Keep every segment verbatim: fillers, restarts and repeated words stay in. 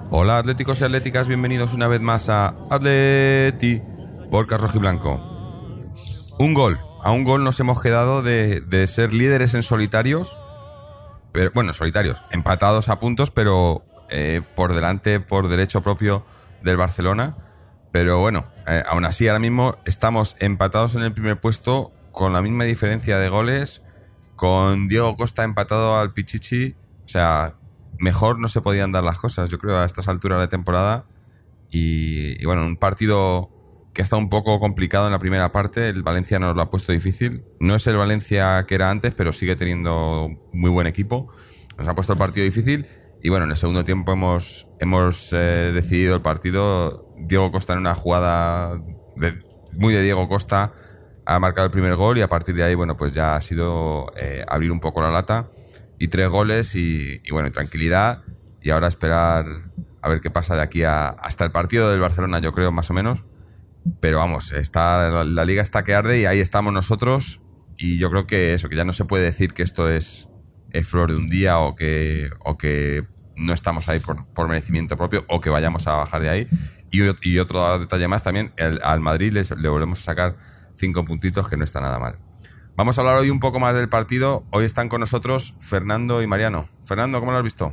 Hola atléticos y atléticas, bienvenidos una vez más a Atleti Podcast Rojiblanco. Un gol, a un gol nos hemos quedado de, de ser líderes en solitarios, pero, bueno, solitarios, empatados a puntos, pero eh, por delante, por derecho propio del Barcelona. Pero bueno, eh, aún así ahora mismo estamos empatados en el primer puesto con la misma diferencia de goles, con Diego Costa empatado al Pichichi, o sea, mejor no se podían dar las cosas, yo creo, a estas alturas de temporada. Y, y bueno, un partido que ha estado un poco complicado en la primera parte. El Valencia nos lo ha puesto difícil. No es el Valencia que era antes, pero sigue teniendo muy buen equipo. Nos ha puesto el partido difícil. Y bueno, en el segundo tiempo hemos, hemos eh, decidido el partido. Diego Costa, en una jugada de, muy de Diego Costa, ha marcado el primer gol. Y a partir de ahí, bueno, pues ya ha sido eh, abrir un poco la lata. Y tres goles y, y bueno, tranquilidad. Y ahora esperar a ver qué pasa de aquí a, hasta el partido del Barcelona, yo creo, más o menos. Pero vamos, está, la, la liga está que arde y ahí estamos nosotros. Y yo creo que eso, que ya no se puede decir que esto es, es flor de un día o que, o que no estamos ahí por, por merecimiento propio o que vayamos a bajar de ahí. Y, y otro detalle más también, el, al Madrid les, le volvemos a sacar cinco puntitos, que no está nada mal. Vamos a hablar hoy un poco más del partido. Hoy están con nosotros Fernando y Mariano. Fernando, ¿cómo lo has visto?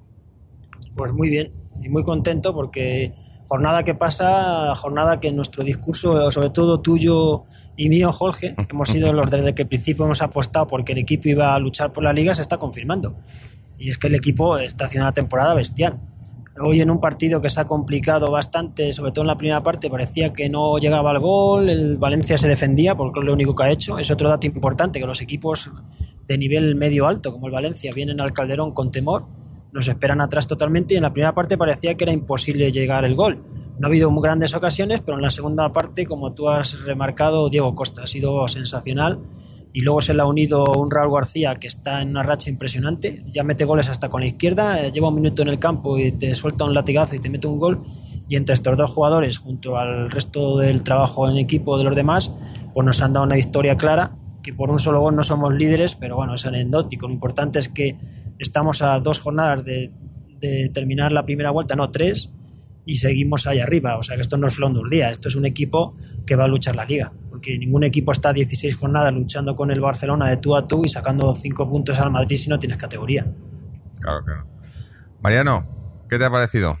Pues muy bien y muy contento porque jornada que pasa, jornada que en nuestro discurso, sobre todo tuyo y mío, Jorge, hemos sido los desde que al principio hemos apostado porque el equipo iba a luchar por la liga, se está confirmando. Y es que el equipo está haciendo una temporada bestial. Hoy en un partido que se ha complicado bastante, sobre todo en la primera parte, parecía que no llegaba al gol, el Valencia se defendía porque es lo único que ha hecho. Es otro dato importante, que los equipos de nivel medio alto, como el Valencia, vienen al Calderón con temor, nos esperan atrás totalmente y en la primera parte parecía que era imposible llegar el gol. No ha habido muy grandes ocasiones, pero en la segunda parte, como tú has remarcado, Diego Costa ha sido sensacional. Y luego se le ha unido un Raúl García que está en una racha impresionante, ya mete goles hasta con la izquierda, lleva un minuto en el campo y te suelta un latigazo y te mete un gol, y entre estos dos jugadores, junto al resto del trabajo en equipo de los demás, pues nos han dado una victoria clara, que por un solo gol no somos líderes, pero bueno, es anecdótico. Lo importante es que estamos a dos jornadas de, de terminar la primera vuelta, no tres, y seguimos ahí arriba. O sea que esto no es flor de un día, esto es un equipo que va a luchar la liga, porque ningún equipo está a dieciséis jornadas luchando con el Barcelona de tú a tú y sacando cinco puntos al Madrid si no tienes categoría. Claro, claro. Mariano, ¿qué te ha parecido?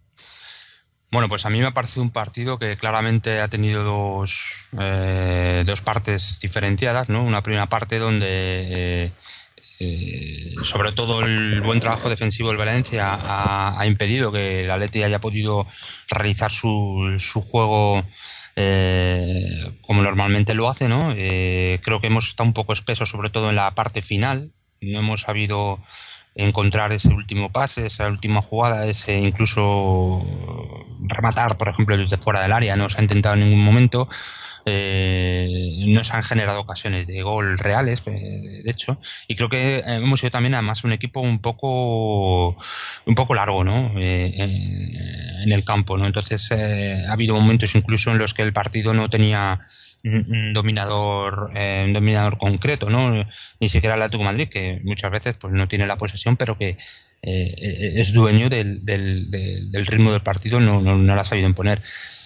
Bueno, pues a mí me ha parecido un partido que claramente ha tenido dos, eh, dos partes diferenciadas, ¿no? Una primera parte donde eh, eh, sobre todo el buen trabajo defensivo del Valencia ha, ha impedido que el Atleti haya podido realizar su, su juego eh, como normalmente lo hace, ¿no? Eh, creo que hemos estado un poco espesos, sobre todo en la parte final. No hemos sabido encontrar ese último pase, esa última jugada, ese incluso rematar, por ejemplo, desde fuera del área. No se ha intentado en ningún momento. Eh, no se han generado ocasiones de gol reales, de hecho, y creo que hemos sido también además un equipo un poco un poco largo, ¿no? Eh, en, en el campo, ¿no? Entonces eh, ha habido momentos incluso en los que el partido no tenía un dominador eh, un dominador concreto, ¿no? Ni siquiera el Atlético de Madrid, que muchas veces pues no tiene la posesión, pero que eh, es dueño del, del, del, del ritmo del partido, no, no, no lo ha sabido imponer.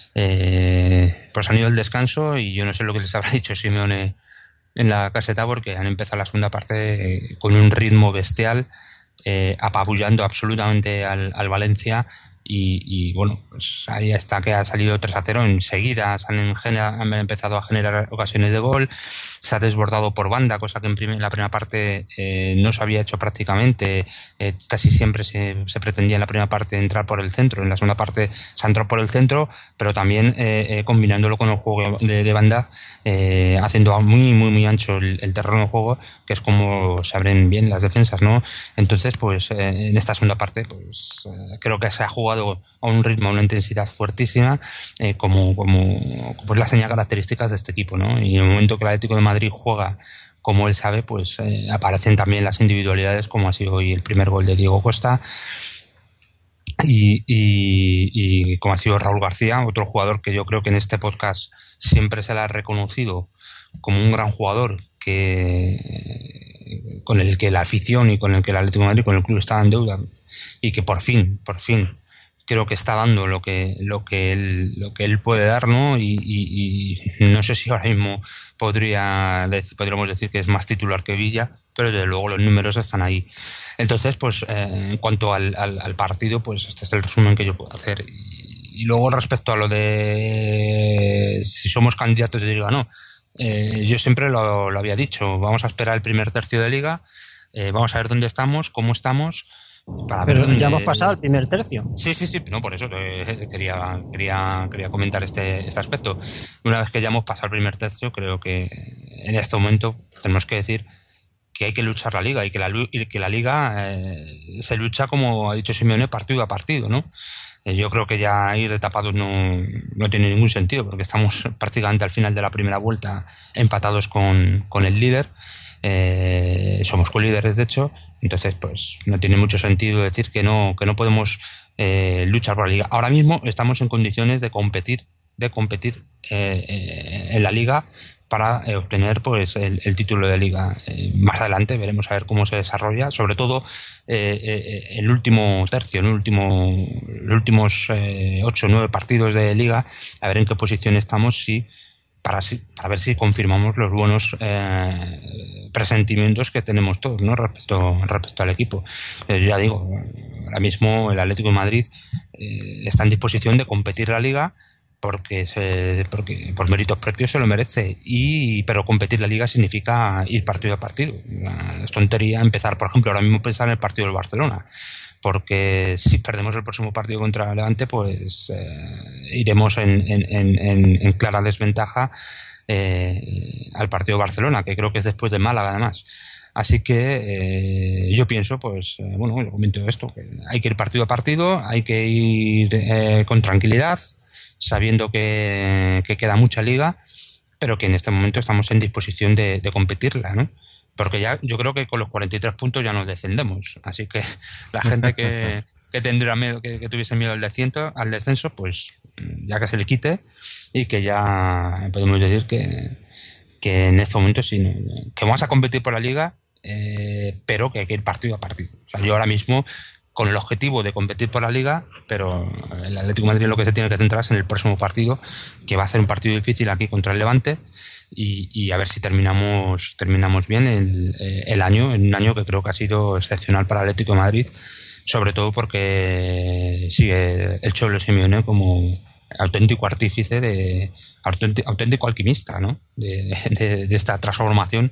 Eh, pues han ido al descanso y yo no sé lo que les habrá dicho Simeone en la caseta, porque han empezado la segunda parte eh, con un ritmo bestial, eh, apabullando absolutamente al, al Valencia. Y, y bueno, pues ahí está que ha salido tres a cero enseguida. Se han, genera, han empezado a generar ocasiones de gol, se ha desbordado por banda, cosa que en, prim- en la primera parte eh, no se había hecho prácticamente. Eh, casi siempre se, se pretendía en la primera parte entrar por el centro, en la segunda parte se ha entrado por el centro, pero también eh, eh, combinándolo con el juego de, de banda, eh, haciendo muy muy muy ancho el, el terreno de juego, que es como se abren bien las defensas, ¿no? Entonces pues eh, en esta segunda parte pues eh, creo que se ha jugado a un ritmo, a una intensidad fuertísima, eh, como, como pues las señas características de este equipo, ¿no? Y en el momento que el Atlético de Madrid juega como él sabe, pues eh, aparecen también las individualidades, como ha sido hoy el primer gol de Diego Costa y, y, y como ha sido Raúl García, otro jugador que yo creo que en este podcast siempre se le ha reconocido como un gran jugador, que con el que la afición y con el que el Atlético de Madrid, con el club, estaba en deuda, y que por fin, por fin creo que está dando lo que lo que él lo que él puede dar, ¿no? Y, y, y no sé si ahora mismo podría podríamos decir que es más titular que Villa, pero desde luego los números están ahí. Entonces, pues eh, en cuanto al, al, al partido, pues este es el resumen que yo puedo hacer. Y, y luego respecto a lo de si somos candidatos de Liga o no, eh, yo siempre lo, lo había dicho, vamos a esperar el primer tercio de Liga, eh, vamos a ver dónde estamos, cómo estamos. Para Pero ver dónde... ya hemos pasado el primer tercio. Sí, sí, sí, no, por eso eh, quería, quería, quería comentar este, este aspecto. Una vez que ya hemos pasado el primer tercio, creo que en este momento tenemos que decir que hay que luchar la Liga y que la, y que la Liga eh, se lucha, como ha dicho Simeone, partido a partido, ¿no? Eh, yo creo que ya ir de tapados no, no tiene ningún sentido, porque estamos prácticamente al final de la primera vuelta empatados con, con el líder. Eh, somos colíderes, de hecho, entonces pues no tiene mucho sentido decir que no que no podemos eh, luchar por la Liga. Ahora mismo estamos en condiciones de competir de competir eh, eh, en la Liga para eh, obtener pues el, el título de Liga. Eh, más adelante veremos a ver cómo se desarrolla, sobre todo eh, eh, el último tercio, el último los últimos eh, ocho o nueve partidos de Liga, a ver en qué posición estamos, si Para, para ver si confirmamos los buenos eh, presentimientos que tenemos todos, ¿no? respecto, respecto al equipo. Eh, ya digo, ahora mismo el Atlético de Madrid eh, está en disposición de competir la Liga porque, se, porque por méritos propios se lo merece, y pero competir la Liga significa ir partido a partido. Es tontería empezar, por ejemplo, ahora mismo pensar en el partido del Barcelona, porque si perdemos el próximo partido contra Levante, pues eh, iremos en, en, en, en clara desventaja eh, al partido de Barcelona, que creo que es después de Málaga además. Así que eh, yo pienso, pues, eh, bueno, yo comento esto, que hay que ir partido a partido, hay que ir eh, con tranquilidad, sabiendo que, que queda mucha liga, pero que en este momento estamos en disposición de, de competirla, ¿no? Porque ya yo creo que con los cuarenta y tres puntos ya nos descendemos. Así que la gente que, que tendría miedo, que, que tuviese miedo al descenso, al descenso, pues ya que se le quite, y que ya podemos decir que, que en este momento sí, que vamos a competir por la Liga, eh, pero que hay que ir partido a partido. O sea, yo ahora mismo con el objetivo de competir por la Liga, pero el Atlético de Madrid lo que se tiene que centrar es en el próximo partido, que va a ser un partido difícil aquí contra el Levante. Y, y a ver si terminamos terminamos bien el, el año, en un año que creo que ha sido excepcional para el Atlético de Madrid, sobre todo porque sigue el Cholo Simeone como auténtico artífice, de auténtico, auténtico alquimista, ¿no? de, de, de esta transformación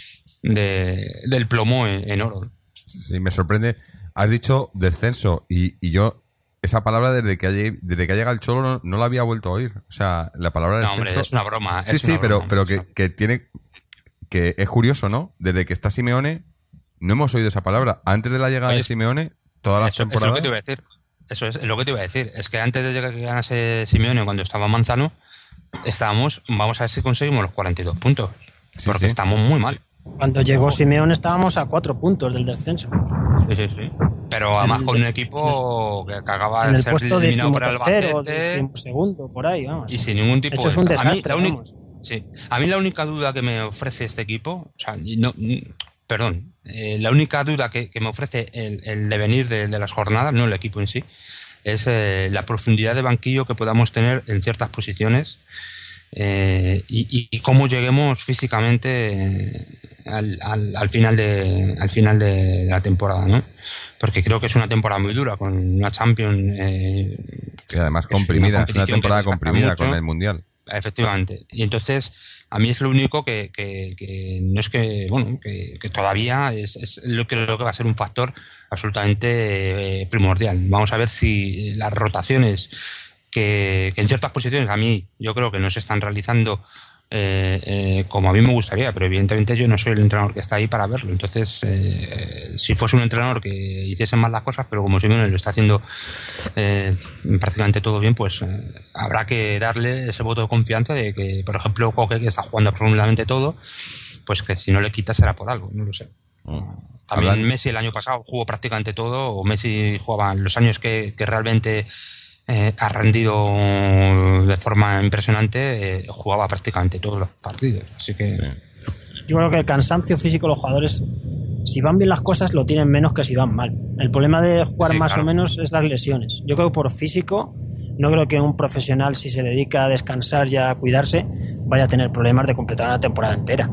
de, del plomo en, en oro. Sí, me sorprende. Has dicho descenso y, y yo esa palabra desde que ha, desde que ha llegado el Cholo no, no la había vuelto a oír. O sea, la palabra no, descenso... hombre, es una broma. Sí, es sí, una pero, broma, pero que, que tiene... Que es curioso, ¿no? Desde que está Simeone no hemos oído esa palabra. Antes de la llegada Oye, de Simeone, todas las eso, temporadas... Eso es lo que te iba a decir. Eso es lo que te iba a decir. Es que antes de llegar que ganase Simeone, cuando estaba Manzano, estábamos... Vamos a ver si conseguimos los cuarenta y dos puntos. Sí, porque sí. Estamos muy mal. Cuando llegó Simeone estábamos a cuatro puntos del descenso. Sí, sí, sí. Pero además con un equipo que acababa de ser eliminado por el Albacete, segundo por ahí, vamos. Y sin ningún tipo de... es un desastre, a mí, la única, sí. A mí la única duda que me ofrece este equipo, o sea, no, perdón, eh, la única duda que, que me ofrece el, el devenir de, de las jornadas, no el equipo en sí, es eh, la profundidad de banquillo que podamos tener en ciertas posiciones. Eh, y, y cómo lleguemos físicamente eh, al, al, al final de al final de la temporada, ¿no? Porque creo que es una temporada muy dura, con una Champions eh, que además comprimida, es una, es una temporada comprimida mucho, con el Mundial. Efectivamente. Y entonces a mí es lo único que, que, que no es que bueno que, que todavía es, es lo que creo que va a ser un factor absolutamente eh, primordial. Vamos a ver si las rotaciones Que, que en ciertas posiciones a mí yo creo que no se están realizando eh, eh, como a mí me gustaría, pero evidentemente yo no soy el entrenador que está ahí para verlo. Entonces eh, si fuese un entrenador que hiciese mal las cosas, pero como Simeone lo está haciendo eh, prácticamente todo bien, pues eh, habrá que darle ese voto de confianza de que, por ejemplo, Coque, que está jugando absolutamente todo, pues que si no le quita será por algo, no lo sé. También Hablan... Messi el año pasado jugó prácticamente todo, o Messi jugaba los años que, que realmente Eh, ha rendido de forma impresionante, eh, jugaba prácticamente todos los partidos, así que yo creo que el cansancio físico de los jugadores si van bien las cosas lo tienen menos que si van mal. El problema de jugar Sí, más claro. o menos es las lesiones. Yo creo que por físico, no creo que un profesional, si se dedica a descansar y a cuidarse, vaya a tener problemas de completar una temporada entera.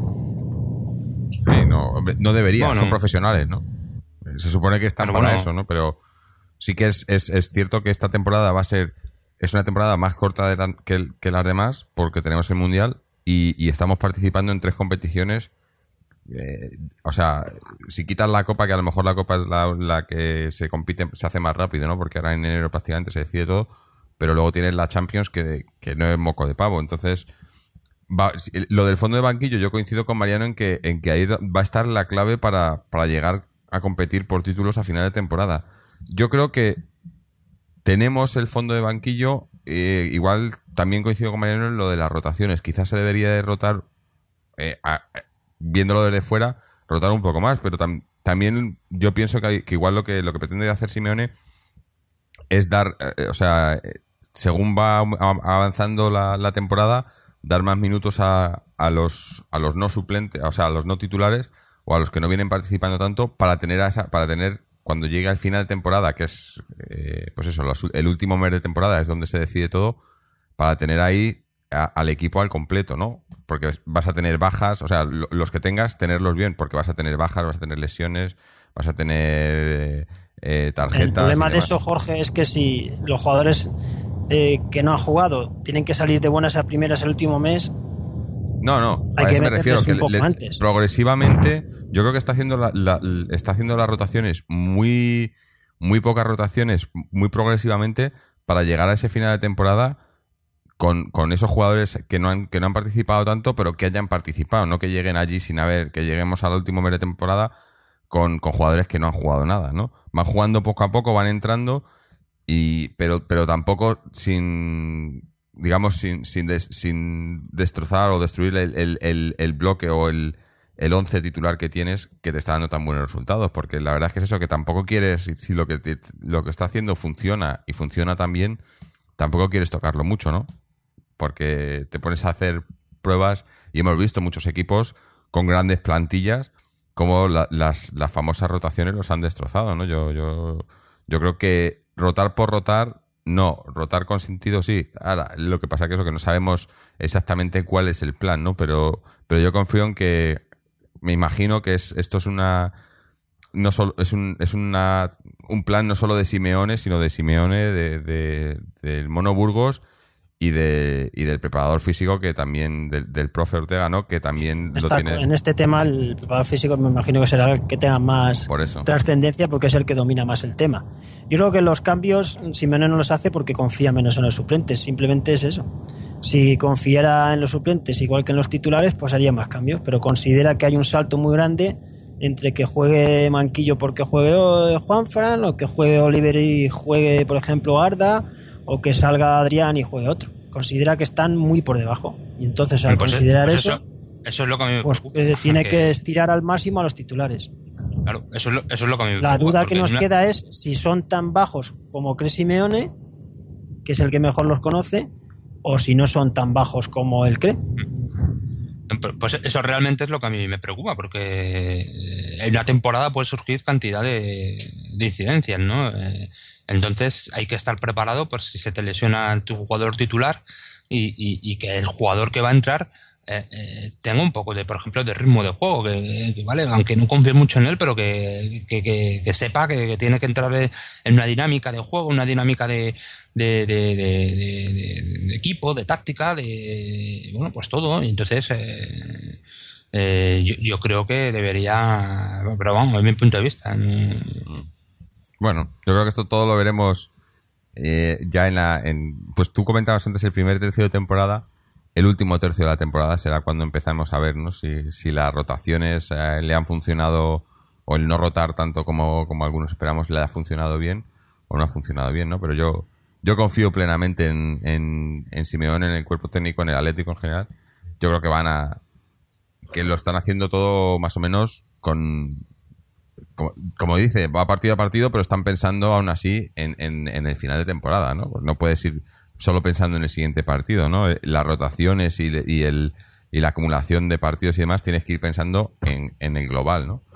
Sí, no, hombre, no debería, Bueno. son profesionales, ¿no? Se supone que están Pero para bueno. eso, ¿no? Pero sí que es, es, es cierto que esta temporada va a ser, es una temporada más corta de la- que, el- que las demás, porque tenemos el Mundial y, y estamos participando en tres competiciones. Eh, o sea, si quitas la Copa, que a lo mejor la Copa es la, la que se compite, se hace más rápido, ¿no? Porque ahora en enero prácticamente se decide todo, pero luego tienes la Champions que, que no es moco de pavo, entonces... Va, si- lo del fondo de banquillo, yo coincido con Mariano en que, en que ahí va a estar la clave para, para llegar a competir por títulos a final de temporada. Yo creo que tenemos el fondo de banquillo, eh, igual también coincido con Mariano en lo de las rotaciones. Quizás se debería de rotar, eh, a- a- viéndolo desde fuera, rotar un poco más, pero tam- también yo pienso que, hay- que igual lo que, lo que pretende hacer Simeone es dar, eh, o sea, eh, según va a- avanzando la, la temporada, dar más minutos a, a los a los no suplentes, o sea, a los no titulares o a los que no vienen participando tanto para tener a esa, para tener cuando llegue al final de temporada, que es eh, pues eso, los- el último mes de temporada es donde se decide todo, para tener ahí a- al equipo al completo, ¿no? Porque vas a tener bajas, o sea, lo- los que tengas, tenerlos bien, porque vas a tener bajas, vas a tener lesiones, vas a tener eh, eh, tarjetas. El problema y de demás. eso, Jorge, es que si los jugadores eh, que no han jugado tienen que salir de buenas a primeras el último mes, No, no, hay a que eso me meterles refiero, que un poco le- antes. progresivamente, yo creo que está haciendo la, la- está haciendo las rotaciones muy, muy pocas rotaciones, muy progresivamente, para llegar a ese final de temporada con, con esos jugadores que no han, que no han participado tanto, pero que hayan participado, no que lleguen allí sin haber, que lleguemos al último mes de temporada con, con jugadores que no han jugado nada, ¿no? Van jugando poco a poco, van entrando, y pero, pero tampoco sin, digamos, sin, sin, des- sin destrozar o destruir el, el, el, el bloque o el, el once titular que tienes, que te está dando tan buenos resultados, porque la verdad es que es eso, que tampoco quieres, si, si lo que te- lo que está haciendo funciona y funciona tan bien, tampoco quieres tocarlo mucho, ¿no? Porque te pones a hacer pruebas y hemos visto muchos equipos con grandes plantillas como la- las, las famosas rotaciones los han destrozado, ¿no? Yo, yo, yo creo que rotar por rotar, no, rotar con sentido sí. Ahora, lo que pasa que es lo que no sabemos exactamente cuál es el plan, ¿no? Pero, pero yo confío en que, me imagino que es, esto es una, no solo, es un, es una, un plan no solo de Simeone, sino de Simeone, de, de, del Mono Burgos y de, y del preparador físico que también, del, del profe Ortega, ¿no? Que también lo Está- tiene. en este tema el preparador físico me imagino que será el que tenga más Por eso. trascendencia porque es el que domina más el tema. Yo creo que los cambios Simeone no los hace porque confía menos en los suplentes, simplemente es eso. Si confiara en los suplentes igual que en los titulares, pues haría más cambios, pero considera que hay un salto muy grande entre que juegue Manquillo porque juegue Juanfran, o que juegue Oliver y juegue, por ejemplo, Arda, o que salga Adrián y juegue otro. Considera que están muy por debajo. Y entonces, al Pues, eh, considerar pues eso, eso, eso es lo que a mí me pues preocupa. eh, tiene porque, que estirar al máximo a los titulares. Claro, eso es lo, eso es lo que a mí me La preocupa. duda porque que nos una- queda es si son tan bajos como cree Simeone, que es el que mejor los conoce, o si no son tan bajos como él cree. Pues eso realmente es lo que a mí me preocupa, porque en una temporada puede surgir cantidad de, de incidencias, ¿no? Eh, Entonces hay que estar preparado por si se te lesiona tu jugador titular y, y- y que el jugador que va a entrar eh, eh, tenga un poco de, por ejemplo, de ritmo de juego, que, que, vale, aunque no confíe mucho en él, pero que, que, que- que sepa que, que tiene que entrar en una dinámica de juego, una dinámica de, de, de, de- de- de- de equipo, de táctica, de bueno, pues todo. Y entonces eh, eh, yo, yo creo que debería, pero vamos, es mi punto de vista. ¿no? Bueno, yo creo que esto todo lo veremos eh, ya en la... En, pues tú comentabas antes el primer tercio de temporada. El último tercio de la temporada será cuando empezamos a ver, ¿no? si, si las rotaciones eh, le han funcionado, o el no rotar tanto como, como algunos esperamos le ha funcionado bien o no ha funcionado bien, ¿no? Pero yo yo confío plenamente en, en, en Simeone, en el cuerpo técnico, en el Atlético en general. Yo creo que van a... que lo están haciendo todo más o menos con... Como, como dice, va partido a partido, pero están pensando aún así en, en, en el final de temporada, ¿no? Pues no puedes ir solo pensando en el siguiente partido, ¿no? Las rotaciones y, y, el, y la acumulación de partidos y demás tienes que ir pensando en, en el global, ¿no?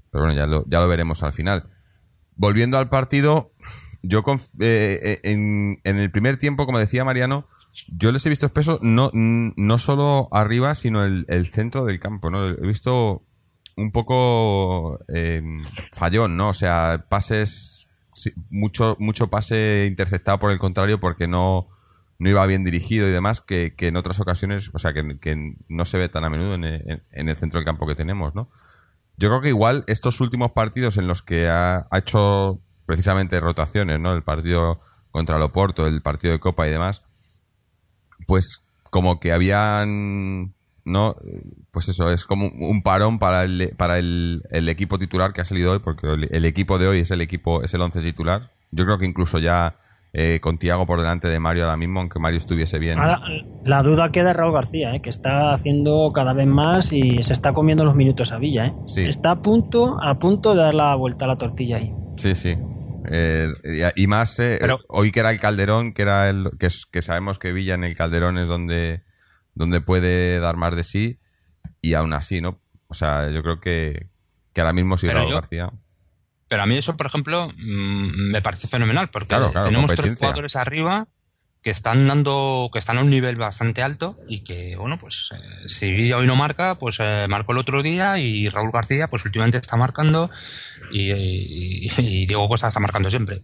pero bueno, ya lo, ya lo veremos al final. Volviendo al partido, yo conf- eh, en, en el primer tiempo, como decía Mariano, yo les he visto espesos no, no solo arriba, sino el, el centro del campo, ¿no? He visto un poco eh, fallón, ¿no? O sea, pases, mucho, mucho pase interceptado por el contrario porque no, no iba bien dirigido y demás, que, que en otras ocasiones, o sea, que, que no se ve tan a menudo en el, en el centro del campo que tenemos, ¿no? Yo creo que igual estos últimos partidos en los que ha, ha hecho precisamente rotaciones, ¿no? El partido contra el Oporto, el partido de Copa y demás, pues como que habían, ¿no? Pues eso, es como un parón para el, para el, el equipo titular que ha salido hoy, porque el, el equipo de hoy es el equipo, es el once titular. Yo creo que incluso ya eh, con Thiago por delante de Mario ahora mismo, aunque Mario estuviese bien. Ahora, la duda queda de Raúl García, ¿eh? Que está haciendo cada vez más y se está comiendo los minutos a Villa, ¿eh? Sí. Está a punto, a punto de dar la vuelta a la tortilla ahí. Sí, sí. Eh, y más eh, Pero, hoy que era el Calderón, que era el que, es, que sabemos que Villa en el Calderón es donde, donde puede dar más de sí, y aún así, ¿no? O sea, yo creo que, que ahora mismo sí Raúl García. Pero a mí eso, por ejemplo, mmm, me parece fenomenal, porque claro, claro, tenemos tres jugadores arriba que están dando, que están a un nivel bastante alto y que, bueno, pues eh, si Villa hoy no marca, pues eh, marcó el otro día, y Raúl García, pues últimamente está marcando, y, y, y Diego Costa está marcando siempre.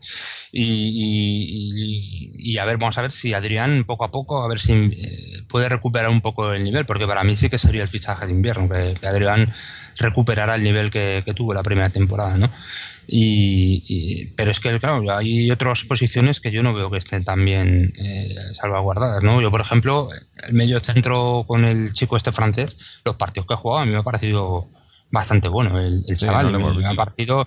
Y, y, y a ver, vamos a ver si Adrián poco a poco, a ver si eh, puede recuperar un poco el nivel, porque para mí sí que sería el fichaje de invierno, que, que Adrián recuperará el nivel que, que tuvo la primera temporada, ¿no? Y, y, pero es que, claro, hay otras posiciones que yo no veo que estén tan bien eh, salvaguardadas, ¿no? Yo, por ejemplo, el medio centro con el chico este francés, los partidos que ha jugado a mí me ha parecido bastante bueno el, el sí, chaval, no me, me ha parecido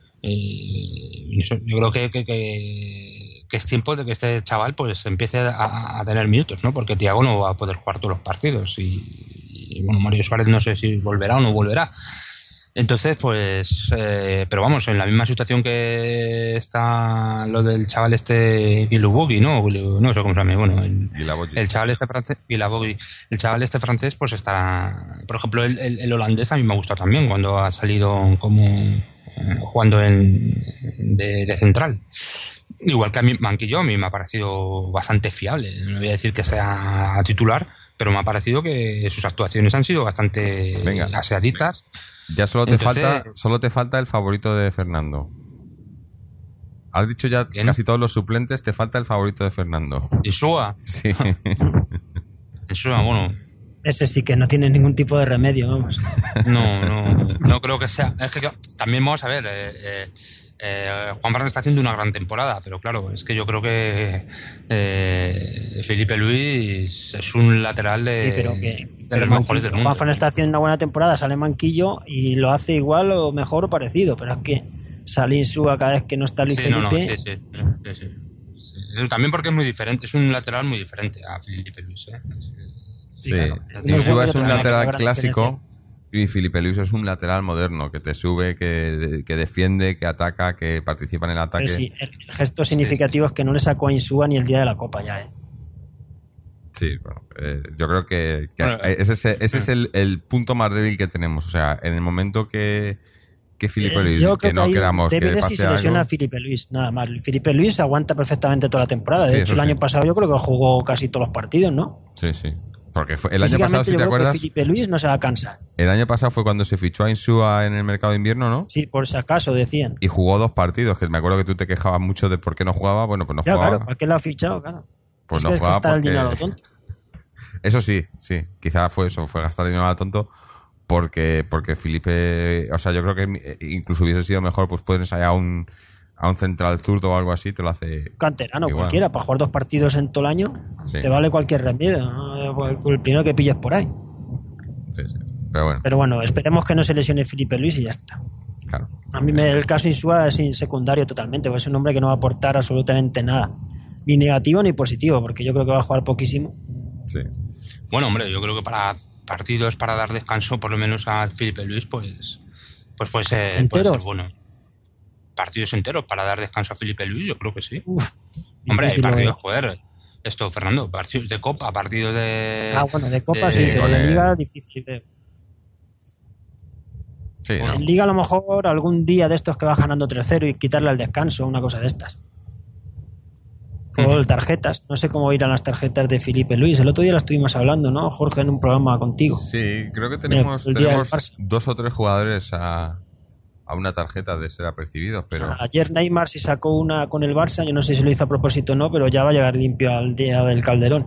eh, yo creo que, que, que, que es tiempo de que este chaval pues empiece a, a tener minutos, ¿no? Porque Thiago no va a poder jugar todos los partidos y, y bueno, Mario Suárez no sé si volverá o no volverá. Entonces, pues, eh, pero vamos, en la misma situación que está lo del chaval este Guilabogi, ¿no? No sé cómo se llama, bueno, el, el chaval este francés, Guilabogi, el chaval este francés, pues está, por ejemplo, el, el, el holandés a mí me gusta también cuando ha salido como eh, jugando en de, de central. Igual que a mí, Manquillo, a mí me ha parecido bastante fiable. No voy a decir que sea titular, pero me ha parecido que sus actuaciones han sido bastante Venga. aseaditas. Ya solo te Entonces, falta solo te falta el favorito de Fernando. Has dicho ya ¿quién? Casi todos los suplentes, te falta el favorito de Fernando. ¿Insúa? Sí. Insúa, bueno. Ese sí que no tiene ningún tipo de remedio, vamos. No, no, no creo que sea. Es que también vamos a ver. Eh, eh, eh, Juan Fran está haciendo una gran temporada, pero claro, es que yo creo que eh, Felipe Luis es un lateral de, sí, pero que, de pero los mejores del mundo. Juan Fran está haciendo una buena temporada, sale Manquillo y lo hace igual o mejor o parecido, pero es que sale Insúa cada vez que no está Luis sí, Felipe. No, no, sí, sí, sí, sí, sí. También porque es muy diferente, es un lateral muy diferente a Felipe Luis. ¿eh? Sí, claro. Insúa es un lateral clásico. Y Felipe Luis es un lateral moderno, que te sube, que, que defiende, que ataca, que participa en el ataque. Pero sí, el gesto significativo sí. Es que no le sacó a Insúa ni el día de la Copa ya, ¿eh? Sí, bueno, eh, yo creo que, que bueno, ese, ese, ese es el, el punto más débil que tenemos. O sea, en el momento que, que Felipe Luis, eh, que, que no queramos que le pase si se lesiona algo. a Felipe Luis, nada más. Felipe Luis aguanta perfectamente toda la temporada. De sí, hecho, el sí. año pasado yo creo que jugó casi todos los partidos, ¿no? Sí, sí. Porque fue, el año pasado, si te acuerdas, Felipe Luis no se va a cansar. El año pasado fue cuando se fichó a Insúa en el mercado de invierno, ¿no? Sí, por si acaso decían. Y jugó dos partidos, que me acuerdo que tú te quejabas mucho de por qué no jugaba. Bueno, pues no ya, jugaba. Claro, ¿por qué lo ha fichado? Claro. Pues es no que jugaba es gastar porque... el dinero a lo tonto. Eso sí, sí. Quizás fue eso, fue gastar dinero a lo tonto. Porque, porque Felipe, o sea, yo creo que incluso hubiese sido mejor, pues puedes ensayar a un, a un central zurdo o algo así, te lo hace. Canterano, igual. Cualquiera, para jugar dos partidos en todo el año, sí. Te vale cualquier remedio, ¿no? El primero que pilles por ahí. Sí, sí. Pero bueno. Pero bueno, esperemos que no se lesione Felipe Luis y ya está. Claro. A mí me, el caso Insúa es secundario totalmente, porque es un hombre que no va a aportar absolutamente nada, ni negativo ni positivo, porque yo creo que va a jugar poquísimo. Sí. Bueno, hombre, yo creo que para partidos para dar descanso, por lo menos a Felipe Luis, pues pues puede ser, puede ser bueno. Partidos enteros para dar descanso a Felipe Luis, yo creo que sí. Uf, hombre, hay partidos, joder, esto, Fernando, partidos de Copa, partidos de... Ah, bueno, de Copa de, sí, pero de Liga difícil de... Sí, Bueno, ¿no? En Liga a lo mejor algún día de estos que vas ganando tres cero y quitarle al descanso, una cosa de estas. O Ujú. tarjetas, no sé cómo irán las tarjetas de Felipe Luis. El otro día la estuvimos hablando, ¿no, Jorge, en un programa contigo? Sí, creo que El- tenemos, el día del tenemos Barça. dos o tres jugadores a, a una tarjeta de ser apercibidos, pero Ayer Neymar sí sacó una con el Barça, yo no sé si lo hizo a propósito o no, pero ya va a llegar limpio al día del Calderón.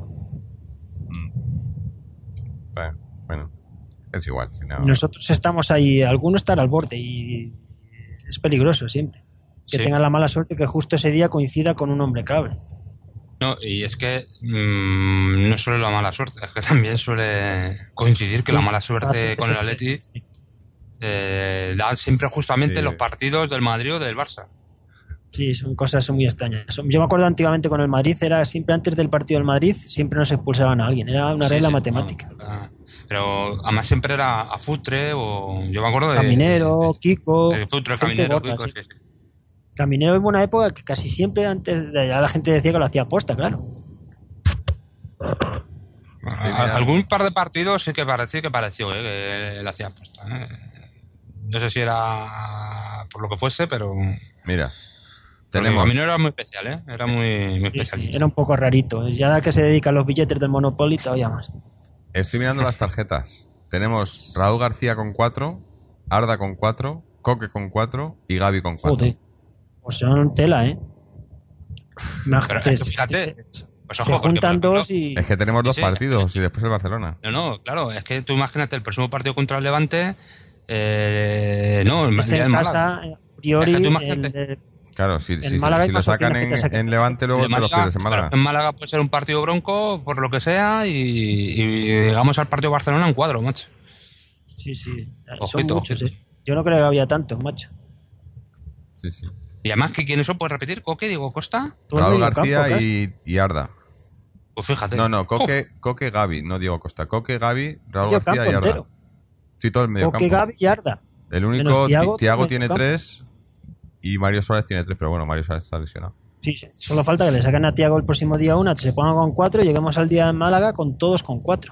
bueno, bueno, es igual. Si no, Y nosotros estamos ahí, alguno estará al borde y es peligroso siempre. Que Sí. tenga la mala suerte que justo ese día coincida con un hombre clave. No, y es que mmm, no solo la mala suerte, es que también suele coincidir que Sí, la mala suerte eso con el sí, Atleti sí. eh, da siempre justamente Sí. los partidos del Madrid o del Barça. Sí, son cosas muy extrañas. Son- Yo me acuerdo antiguamente con el Madrid, era siempre antes del partido del Madrid, siempre nos expulsaban a alguien, era una Sí, regla sí, matemática. no, era- pero además siempre era a Futre o yo me acuerdo de Caminero, Kiko, de Futre, gente Caminero, gorda, Kiko, sí. sí, sí. Caminero hubo una época que casi siempre antes de allá la gente decía que lo hacía aposta, claro. Estoy A- mirando. algún par de partidos sí que pareció que pareció eh, que él hacía aposta. eh. No sé si era por lo que fuese, pero mira, porque tenemos, Caminero era muy especial, ¿eh? Era muy, muy Sí, sí, especialito. era un poco rarito. Ya la que se dedica a los billetes del Monopoly todavía más. estoy mirando las tarjetas. Tenemos Raúl García con cuatro, Arda con cuatro, Coque con cuatro y Gaby con cuatro. Joder. Pues son tela, ¿eh? Pero Imagínate, es que fíjate, se, pues se ojo, porque, juntan por ejemplo, dos y... Es que tenemos dos Sí, sí. partidos y después el Barcelona. No, no, claro, es que tú imagínate el próximo partido contra el Levante, eh, no, el es día en del Málaga. casa, a priori, Es que tú imagínate. el- el- Claro, si, si, Málaga si hay lo más sacan opciones que en, te saquen en dos. Levante, luego El de te los Málaga, pierdes en Málaga. claro, en Málaga puede ser un partido bronco por lo que sea y, y llegamos al partido de Barcelona en cuadro, macho. sí, sí, son Ojito, muchos, ojito. ¿eh? Yo no creo que había tantos, macho. Sí, sí. Y además, ¿que ¿quiénes son? ¿Puedes repetir? ¿Coque, Diego Costa? Todo el Raúl medio campo, García casi. y, y Arda. Pues fíjate. No, no, ¡Uf! Coque, Coque Gaby, no Diego Costa. Coque, Gaby, Raúl Medio García campo y Arda. entero. Sí, todo el medio Coque, campo. Gaby y Arda. El Menos único, Thiago, Ti- Thiago todo tiene medio campo. tres y Mario Suárez tiene tres, pero bueno, Mario Suárez está lesionado. Sí, sí. Solo falta que le saquen a Tiago el próximo día una, se pongan con cuatro y lleguemos al día en Málaga con todos con cuatro.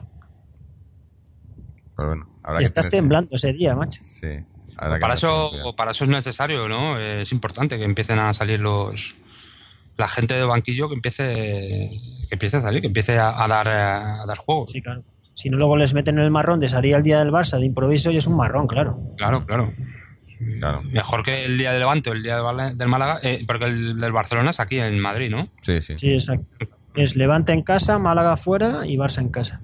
Pero bueno, habrá Y que estás tenerse- temblando ese día, macho. Sí. habrá que Para tenerse eso, cuidado. para eso es necesario, ¿no? Eh, Es importante que empiecen a salir los la gente de banquillo que empiece que empiece a salir, que empiece a, a dar a dar juego. Sí, claro. Si no, luego les meten en el marrón de salir al día del Barça de improviso y es un marrón, claro. Claro, claro. Claro. Mejor que el día del Levante o el día del Val- del Málaga, eh, porque el del Barcelona es aquí en Madrid, ¿no? Sí, sí. Sí, exacto. Es Levante en casa, Málaga fuera y Barça en casa.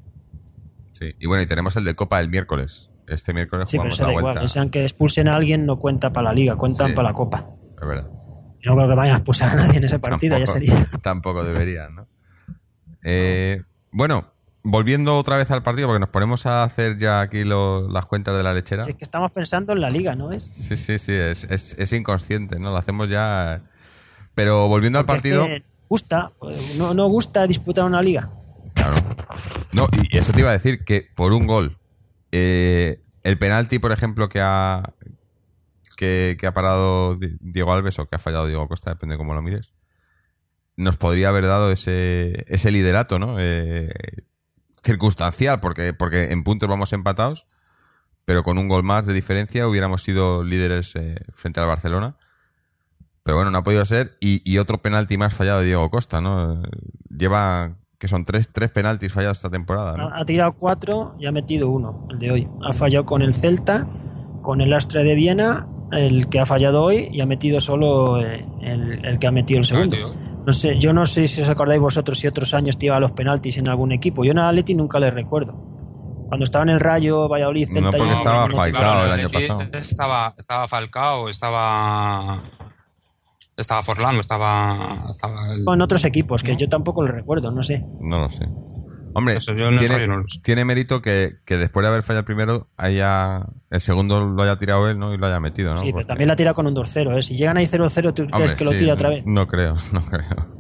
Sí. Y bueno, y tenemos el de Copa el miércoles. Este miércoles Sí, pero jugamos eso la da vuelta. igual. Ese aunque expulsen a alguien no cuenta para la liga, cuentan Sí. para la Copa. Es verdad. Yo no creo que vayan a expulsar a nadie en ese partido, ya Tampoco- sería. Tampoco deberían, ¿no? Eh, bueno, volviendo otra vez al partido, porque nos ponemos a hacer ya aquí lo- las cuentas de la lechera. Si es que estamos pensando en la liga, ¿no es? Sí, sí, sí, es, es, es inconsciente, ¿no? Lo hacemos ya. Pero volviendo al Porque es partido. que gusta, no, no gusta disputar una liga. Claro. No, y eso te iba a decir que por un gol. eh, el penalti, por ejemplo, que ha. Que, que ha parado Di- Diego Alves o que ha fallado Diego Costa, depende de cómo lo mires. Nos podría haber dado ese, ese liderato, ¿no? Eh, circunstancial, porque, porque en puntos vamos empatados, pero con un gol más de diferencia hubiéramos sido líderes eh, frente al Barcelona. Pero bueno, no ha podido ser. Y, y otro penalti más fallado de Diego Costa, ¿no? Lleva, que son tres, tres penaltis fallados esta temporada, ¿no? Ha, ha tirado cuatro y ha metido uno, el de hoy. Ha fallado con el Celta, con el Astra de Viena, el que ha fallado hoy, y ha metido solo eh, el, el que ha metido el segundo. tío. No sé, yo no sé si os acordáis vosotros si otros años tiraba los penaltis en algún equipo. Yo en el Atleti nunca les recuerdo. Cuando estaba en el Rayo, Valladolid, Celta... No, porque y- estaba no- Falcao claro, el en año Atleti pasado. Estaba, estaba Falcao, estaba. Estaba Forlán, estaba. estaba el- o en otros equipos, que ¿no? yo tampoco les recuerdo, no sé. No lo sé. Hombre, Eso yo en el tiene, Rayo no lo sé. tiene mérito que, que después de haber fallado el primero, haya el segundo lo haya tirado él, ¿no? Y lo haya metido, ¿no? Sí, pero Porque- también la tira con un dos cero, ¿eh? Si llegan ahí cero cero, ¿tú crees Hombre, que lo sí, tira otra vez? No creo, no creo.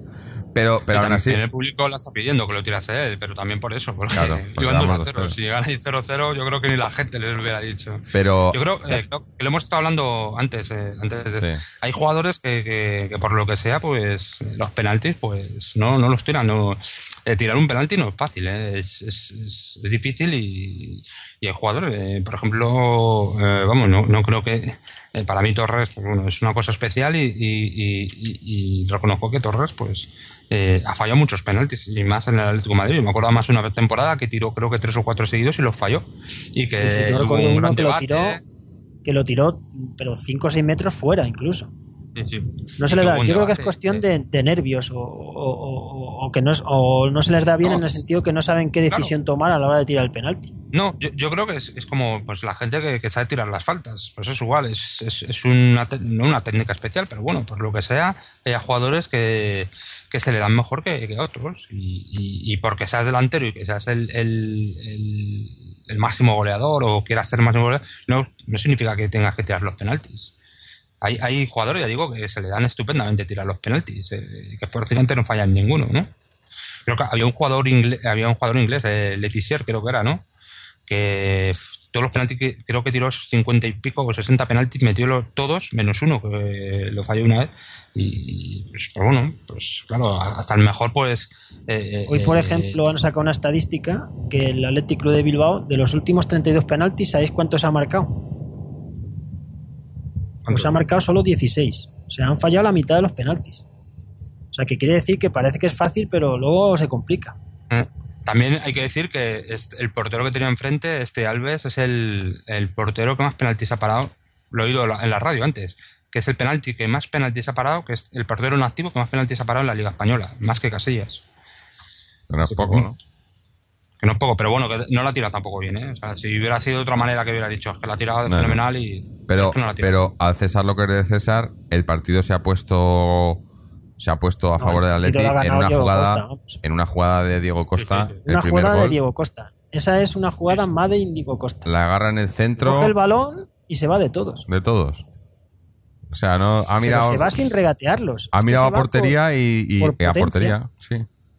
pero, pero aún así... En el público la está pidiendo que lo tirase él, pero también por eso, porque Claro, porque iban dos vamos a dos cero. cero. Si ganáis cero cero, yo creo que ni la gente les hubiera dicho. Pero... Yo creo, eh, creo que lo hemos estado hablando antes. Eh, antes de, Sí. Hay jugadores que, que, que por lo que sea, pues los penaltis, pues no, no los tiran. No, eh, tirar un penalti no es fácil, eh, es, es, es, es difícil y, y hay jugadores, eh, por ejemplo, eh, vamos, no, no creo que eh, para mí Torres, pues, bueno, es una cosa especial y, y, y, y reconozco que Torres, pues eh, ha fallado muchos penaltis y más en el Atlético de Madrid. Me acuerdo más una temporada que tiró creo que tres o cuatro seguidos y los falló y que Sí, sí, yo hubo recuerdo un uno gran que lo debate. tiró, que lo tiró, pero cinco o seis metros fuera incluso. Sí, sí. No Y se le que da, hubo un yo creo que es debate, cuestión eh, de, de nervios o, o- o- o que no, es- o no se les da bien No, en el sentido que no saben qué decisión tomar a la hora de tirar el penalti. No, yo, yo creo que es, es como pues la gente que, que sabe tirar las faltas. Pues es igual, es, es, es una, te- no una técnica especial, pero bueno, por lo que sea, hay jugadores que, que se le dan mejor que, que otros. Y, y, y porque seas delantero y que seas el, el, el, el máximo goleador o quieras ser el máximo goleador, no, no significa que tengas que tirar los penaltis. Hay, hay jugadores, ya digo, que se le dan estupendamente tirar los penaltis, eh, que prácticamente no fallan ninguno, ¿no? Creo que había un jugador inglés, había un jugador inglés, eh, Letizier, creo que era, ¿no? Que f- todos los penaltis, que, creo que tiró cincuenta y pico o sesenta penaltis, metió los, todos, menos uno, que lo falló una vez. Y, pues, pues bueno, pues claro, hasta el mejor, pues... eh, Hoy, por eh, ejemplo, han sacado una estadística que el Athletic Club de Bilbao, de los últimos treinta y dos penaltis, ¿sabéis cuántos ha marcado? Pues ha marcado solo dieciséis. O sea, han fallado la mitad de los penaltis. O sea, que quiere decir que parece que es fácil, pero luego se complica. Eh, También hay que decir que este- el portero que tenía enfrente, este Alves, es el, el portero que más penaltis ha parado. Lo he oído la- en la radio antes, que es el penalti que más penaltis ha parado, que es el portero en activo que más penaltis ha parado en la Liga Española, más que Casillas. No es poco, ¿no? Que no es poco, pero bueno, que no la tira tampoco bien, ¿eh? O sea, si hubiera sido de otra manera que hubiera dicho, es que la ha tirado No, fenomenal y... Pero, es que no la tira. pero al César lo que es de César, el partido se ha puesto se ha puesto a No, favor el del partido Atleti lo ha en ganado una Diego jugada Costa, vamos. en una jugada de Diego Costa, Sí, sí, sí. el Una primer jugada de gol, Diego Costa. Esa es una jugada más de Diego Costa. la agarra en el centro Coge el balón y se va de todos. de todos. O sea, no ha Pero mirado se va sin regatearlos. ha Es que mirado se a va portería por- y, y- por y a potencia. portería, sí.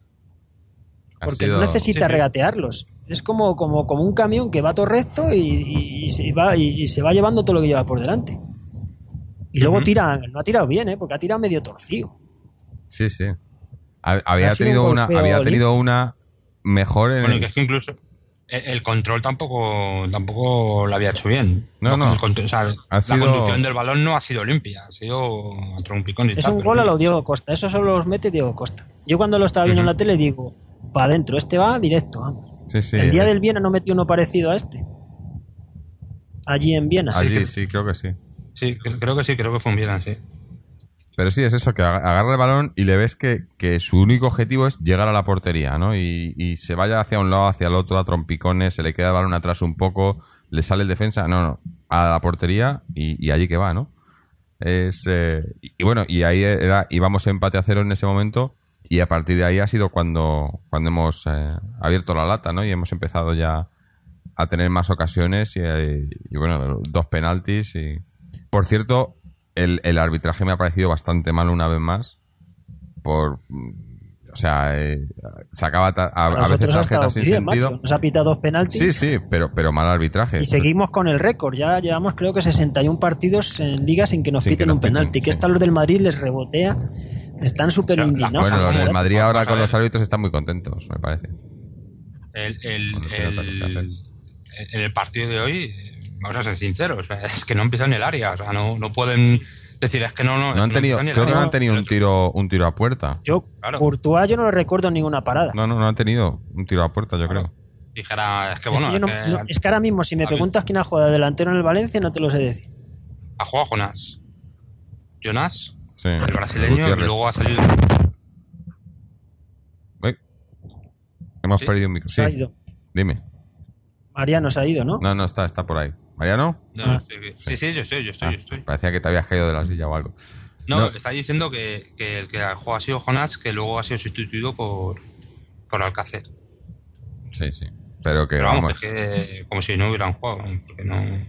Ha Porque sido- no necesita Sí, sí. regatearlos. Es como, como, como un camión que va todo recto y, y- y se va, y, y se va llevando todo lo que lleva por delante. Y luego Ujú. tira, no ha tirado bien, ¿eh? Porque ha tirado medio torcido. Sí, sí. Ha- Había Ha sido tenido un una golpeo había limpio. tenido una mejor en Bueno, y el- que es que incluso el, el control tampoco tampoco lo había hecho bien. No, no. El control- o sea, Ha la sido- conducción del balón no ha sido limpia, ha sido a trompicón y Es tal, un pero gol a bueno. lo Diego Costa. Eso solo los mete Diego Costa. Yo cuando lo estaba viendo Ujú. en la tele digo, para adentro, este va directo, vamos. Sí, sí. El día eh, del Viena no metió uno parecido a este. Allí en Viena. allí que- sí, creo que sí. Sí, cre- creo que sí, creo que fue un bien, sí. Pero sí, es eso, que ag- agarra el balón y le ves que, que su único objetivo es llegar a la portería, ¿no? Y, y se vaya hacia un lado, hacia el otro, a trompicones, se le queda el balón atrás un poco, le sale el defensa, no, no, a la portería y, y allí que va, ¿no? Es, eh, y, y bueno, y ahí era, íbamos empate a cero en ese momento y a partir de ahí ha sido cuando, cuando hemos eh, abierto la lata, ¿no? Y hemos empezado ya a tener más ocasiones y, eh, y bueno, dos penaltis y... Por cierto, el, el arbitraje me ha parecido bastante mal una vez más. Por, o sea, eh, sacaba ta- a, a veces Nosotros ha estado tarjetas sin muy bien, sentido. macho. Nos ha pitado dos penaltis. Sí, sí, pero, pero mal arbitraje. Y seguimos con el récord. Ya llevamos creo que sesenta y uno partidos en liga sin que nos Sin que piten nos un piten, penalti. sí. Que esta los del Madrid les rebotea. Están súper Pero la- indignados. Bueno, los Vamos a del ver, Madrid ahora vamos a con ver. los árbitros están muy contentos, me parece. El, el, Bueno, tiene otra cosa que hacer. el, en el partido de hoy, eh, vamos a ser sinceros, o sea, es que no empiezan en el área, o sea, no, no pueden decir, es que no, no, No han no tenido, empiezan ni en creo el que no área. han tenido un tiro, un tiro a puerta. Yo, Claro. Courtois, yo no le recuerdo ninguna parada. No, no, no han tenido un tiro a puerta, yo creo. Dijera, es que Es, bueno, que yo no- es que no- es que ahora mismo, si me A ver. preguntas quién ha jugado de delantero en el Valencia, no te lo sé decir. ha jugado Jonas. Jonas, Sí. el brasileño, y Gutiérrez. luego ha salido. Uy. Hemos ¿Sí? perdido un micro. Sí, Se ha ido. dime. Mariano se ha ido, ¿no? No, no, está, está por ahí. ¿Mariano? No, Ah. estoy- sí, sí, yo estoy, yo estoy, Ah, yo estoy. parecía que te habías caído de la silla o algo. No, No. está diciendo que, que el que ha jugado ha sido Jonas, que luego ha sido sustituido por, por Alcácer. Sí, sí. Pero que Pero vamos, vamos. es que como si no hubieran jugado, porque no,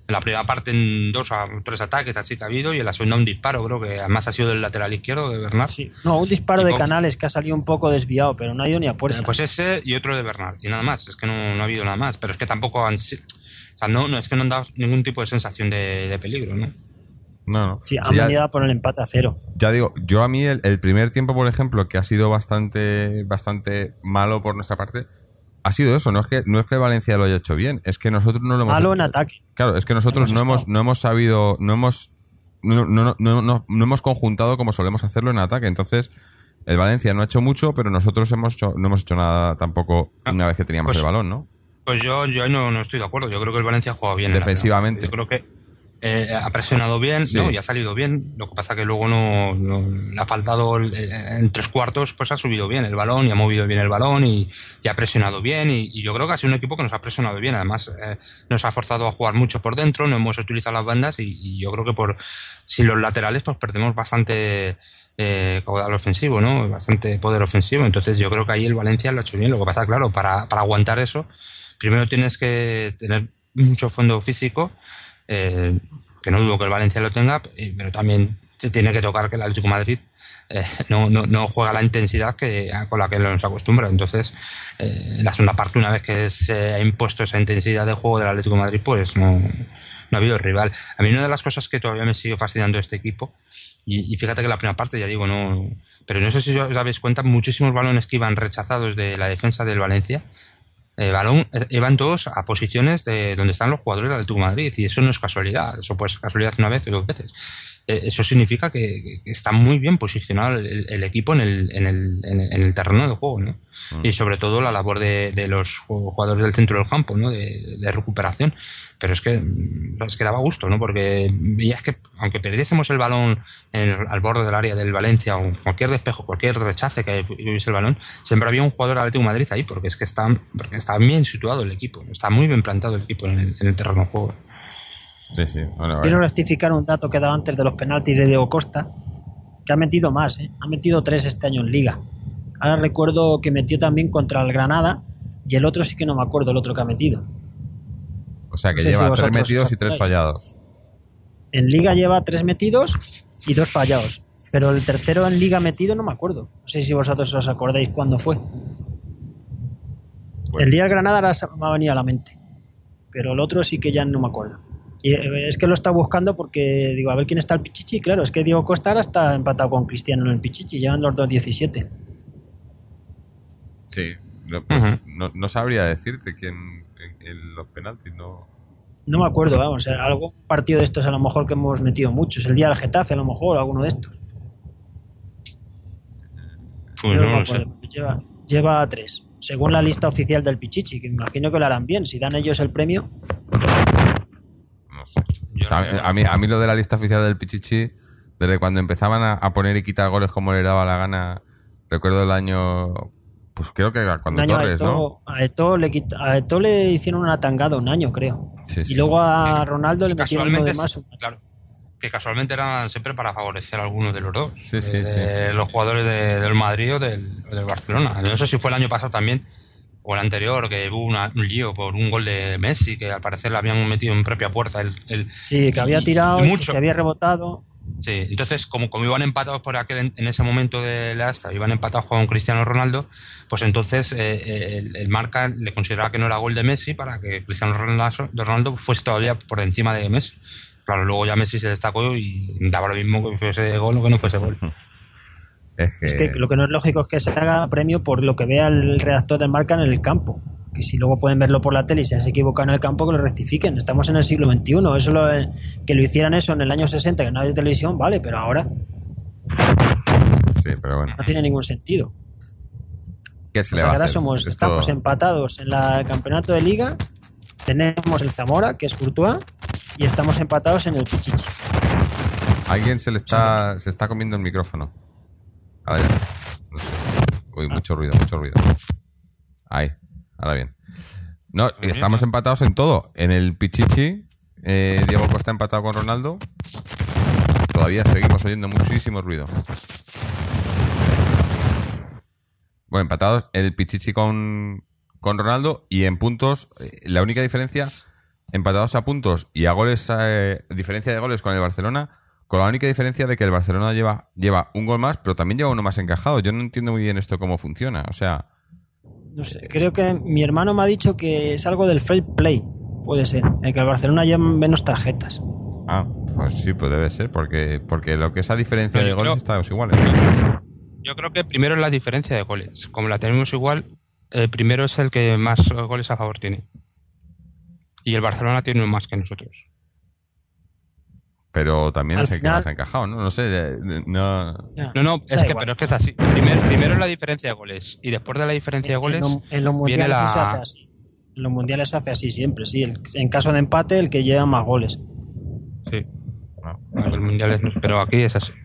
En la primera parte en dos o tres ataques así que ha habido y en la segunda un disparo, creo que además ha sido del lateral izquierdo de Bernat. Sí. No, un disparo y de con, Canales que ha salido un poco desviado, pero no ha ido ni a puerta. Pues ese y otro de Bernat, y nada más, es que no, no ha habido nada más, pero es que tampoco han... O sea, no, no es que no han dado ningún tipo de sensación de, de peligro, ¿no? No, no. Sí, han sí, venido por el empate a cero. Ya digo, yo a mí el, el primer tiempo, por ejemplo, que ha sido bastante bastante malo por nuestra parte, ha sido eso. No es que no es que Valencia lo haya hecho bien, es que nosotros no lo hemos malo hecho. en ataque. Claro, es que nosotros hemos no hemos no hemos sabido, no hemos no, no, no, no, no hemos conjuntado como solemos hacerlo en ataque. Entonces, el Valencia no ha hecho mucho, pero nosotros hemos hecho, no hemos hecho nada tampoco una vez que teníamos pues, el balón, ¿no? Pues yo, yo no, no estoy de acuerdo. Yo creo que el Valencia ha jugado bien. Defensivamente. Yo creo que Eh, ha presionado bien, sí. ¿no? Y ha salido bien. Lo que pasa que luego no, no le ha faltado el, en tres cuartos, pues ha subido bien el balón y ha movido bien el balón y, y ha presionado bien. Y, y yo creo que ha sido un equipo que nos ha presionado bien. Además, eh, nos ha forzado a jugar mucho por dentro, no hemos utilizado las bandas y, y yo creo que por sin los laterales pues perdemos bastante eh, caudal ofensivo, ¿no? Bastante poder ofensivo. Entonces yo creo que ahí el Valencia lo ha hecho bien. Lo que pasa, claro, para, para aguantar eso, primero tienes que tener mucho fondo físico. Eh, que no dudo que el Valencia lo tenga, eh, pero también se tiene que tocar que el Atlético de Madrid eh, no, no, no juega la intensidad que, con la que nos acostumbra. Entonces, eh, en la segunda parte, una vez que se ha impuesto esa intensidad de juego del Atlético de Madrid, pues no, no ha habido rival. A mí una de las cosas que todavía me sigue fascinando de este equipo, y, y fíjate que la primera parte, ya digo, no, pero no sé si os dais cuenta, muchísimos balones que iban rechazados de la defensa del Valencia, el balón iban todos a posiciones de donde están los jugadores del Atlético de Madrid y eso no es casualidad, eso puede ser casualidad una vez o dos veces. Eh, eso significa que, que está muy bien posicionado el, el equipo en el, en, el, en el terreno de juego, ¿no? Mm. Y sobre todo la labor de, de los jugadores del centro del campo, ¿no? De, de recuperación. Pero es que, es que daba gusto, ¿no? Porque ya es que aunque perdiésemos el balón en el, al borde del área del Valencia o cualquier despejo, cualquier rechace que hubiese el balón, siempre había un jugador del Atlético de Madrid ahí porque es que está, porque está bien situado el equipo, está muy bien plantado el equipo en el, en el terreno de juego. Sí, sí. Bueno, quiero rectificar un dato que daba antes de los penaltis de Diego Costa, que ha metido más, ¿eh? Ha metido tres este año en Liga. Ahora recuerdo que metió también contra el Granada y el otro sí que no me acuerdo el otro que ha metido. O sea que no sé lleva si tres metidos y tres fallados. En Liga lleva tres metidos y dos fallados. Pero el tercero en Liga metido no me acuerdo. No sé si vosotros os acordáis cuándo fue. Pues el día del Granada me ha venido a la mente. Pero el otro sí que ya no me acuerdo. Y es que lo está buscando porque digo, a ver quién está el Pichichi. Claro, es que Diego Costa ahora está empatado con Cristiano en el Pichichi. Llevan los dos diecisiete. Sí, no, pues, uh-huh. no, no sabría decirte quién en, en los penaltis, no. No me acuerdo, vamos, algún partido de estos a lo mejor que hemos metido muchos. El día del Getafe a lo mejor, alguno de estos. Pues no, no lo sé. Lleva, lleva tres, según la lista oficial del Pichichi, que imagino que lo harán bien. Si dan ellos el premio. No sé. A, a, mí, a mí lo de la lista oficial del Pichichi, desde cuando empezaban a, a poner y quitar goles como le daba la gana, recuerdo el año... Pues creo que era cuando Torres, a Eto'o, ¿no? A Eto'o, le quita, a Eto'o le hicieron una tangada un año, creo. Sí, sí. Y luego a Ronaldo le metieron uno de más. Claro, que casualmente eran siempre para favorecer a alguno de los dos. Sí, sí, de, sí. Los jugadores de, del Madrid o del, del Barcelona. No sé si fue el año pasado también, o el anterior, que hubo una, un lío por un gol de Messi, que al parecer le habían metido en propia puerta. El, el, sí, que había y, tirado, y mucho. Que se había rebotado. Sí, entonces como, como iban empatados por aquel en ese momento de la asta, iban empatados con Cristiano Ronaldo, pues entonces eh, el, el marca le consideraba que no era gol de Messi para que Cristiano Ronaldo, Ronaldo fuese todavía por encima de Messi. Claro, luego ya Messi se destacó y daba lo mismo que fuese gol o que no fuese gol. Es que... es que lo que no es lógico es que se haga premio por lo que vea el redactor del marca en el campo. Que si luego pueden verlo por la tele y se has equivocado en el campo, que lo rectifiquen. Estamos en el siglo veintiuno. Eso lo, que lo hicieran eso en el año sesenta, que no había televisión, vale, pero ahora sí, pero bueno, no tiene ningún sentido. ¿Qué se o le sea, va a ahora hacer? somos, Esto... estamos empatados en la, el campeonato de Liga. Tenemos el Zamora, que es Courtois, y estamos empatados en el Pichichi. Alguien se le está se está comiendo el micrófono. A ver, no sé. Uy, ah. mucho ruido, mucho ruido. Ahí. Ahora bien. No, estamos empatados en todo. En el Pichichi, eh, Diego Costa empatado con Ronaldo. Todavía seguimos oyendo muchísimo ruido. Bueno, empatados el Pichichi con, con Ronaldo. Y en puntos, eh, la única diferencia empatados a puntos y a goles, eh, diferencia de goles con el Barcelona, con la única diferencia de que el Barcelona lleva, lleva un gol más, pero también lleva uno más encajado. Yo no entiendo muy bien esto cómo funciona. O sea... No sé, creo que mi hermano me ha dicho que es algo del fair play. Puede ser, en que el Barcelona lleva menos tarjetas. Ah, pues sí, pues debe ser, porque, porque lo que esa diferencia Pero de goles creo- está iguales. Yo creo que primero es la diferencia de goles. Como la tenemos igual, el primero es el que más goles a favor tiene. Y el Barcelona tiene uno más que nosotros. Pero también Al es el final- que más ha encajado, ¿no? No sé, eh, no... Ya, No, no, es da que, igual. pero es que es así. Primero, primero es la diferencia de goles. Y después de la diferencia de En, goles, lo- en los viene mundiales sí se hace la. así. En los mundiales se hace así siempre, sí. El- en caso de empate, el que lleva más goles. Sí. El mundial es- pero aquí es así.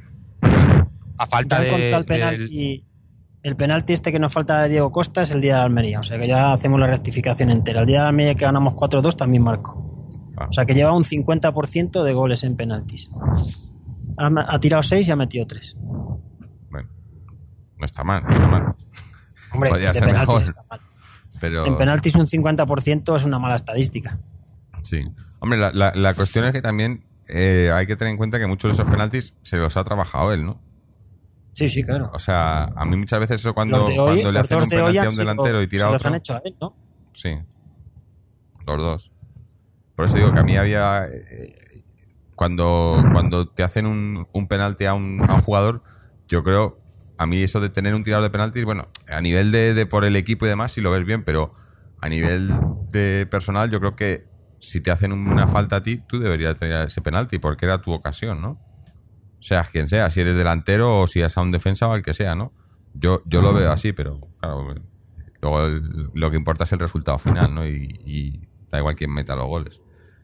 A falta También de. contra el penalti, el penalti este que nos falta de Diego Costa es el día de Almería. O sea que ya hacemos la rectificación entera. El día de Almería que ganamos cuatro dos también marcó. Ah. O sea que lleva un cincuenta por ciento de goles en penaltis. Ha, ha tirado seis y ha metido tres. Bueno, no está mal, no está mal. Hombre, Podría de ser penaltis mejor. está mal. Pero... En penaltis un cincuenta por ciento es una mala estadística. Sí. Hombre, la, la, la cuestión es que también eh, hay que tener en cuenta que muchos de esos penaltis se los ha trabajado él, ¿no? Sí, sí, claro. O sea, a mí muchas veces eso cuando, Los de hoy- cuando le los hacen dos un de hoy penalti a han un sido- delantero y tira se a los otro... han hecho a él, ¿no? Sí, los dos. Por eso digo que a mí había... eh, cuando, cuando te hacen un, un penalti a un, a un jugador, yo creo... A mí eso de tener un tirador de penaltis, bueno, a nivel de, de por el equipo y demás, si lo ves bien, pero a nivel de personal, yo creo que si te hacen una falta a ti, tú deberías tener ese penalti, porque era tu ocasión, ¿no? Seas quien sea, si eres delantero o si eres a un defensa o al que sea, ¿no? Yo, yo lo veo así, pero claro, luego el- lo que importa es el resultado final, ¿no? Y, y da igual quién meta los goles.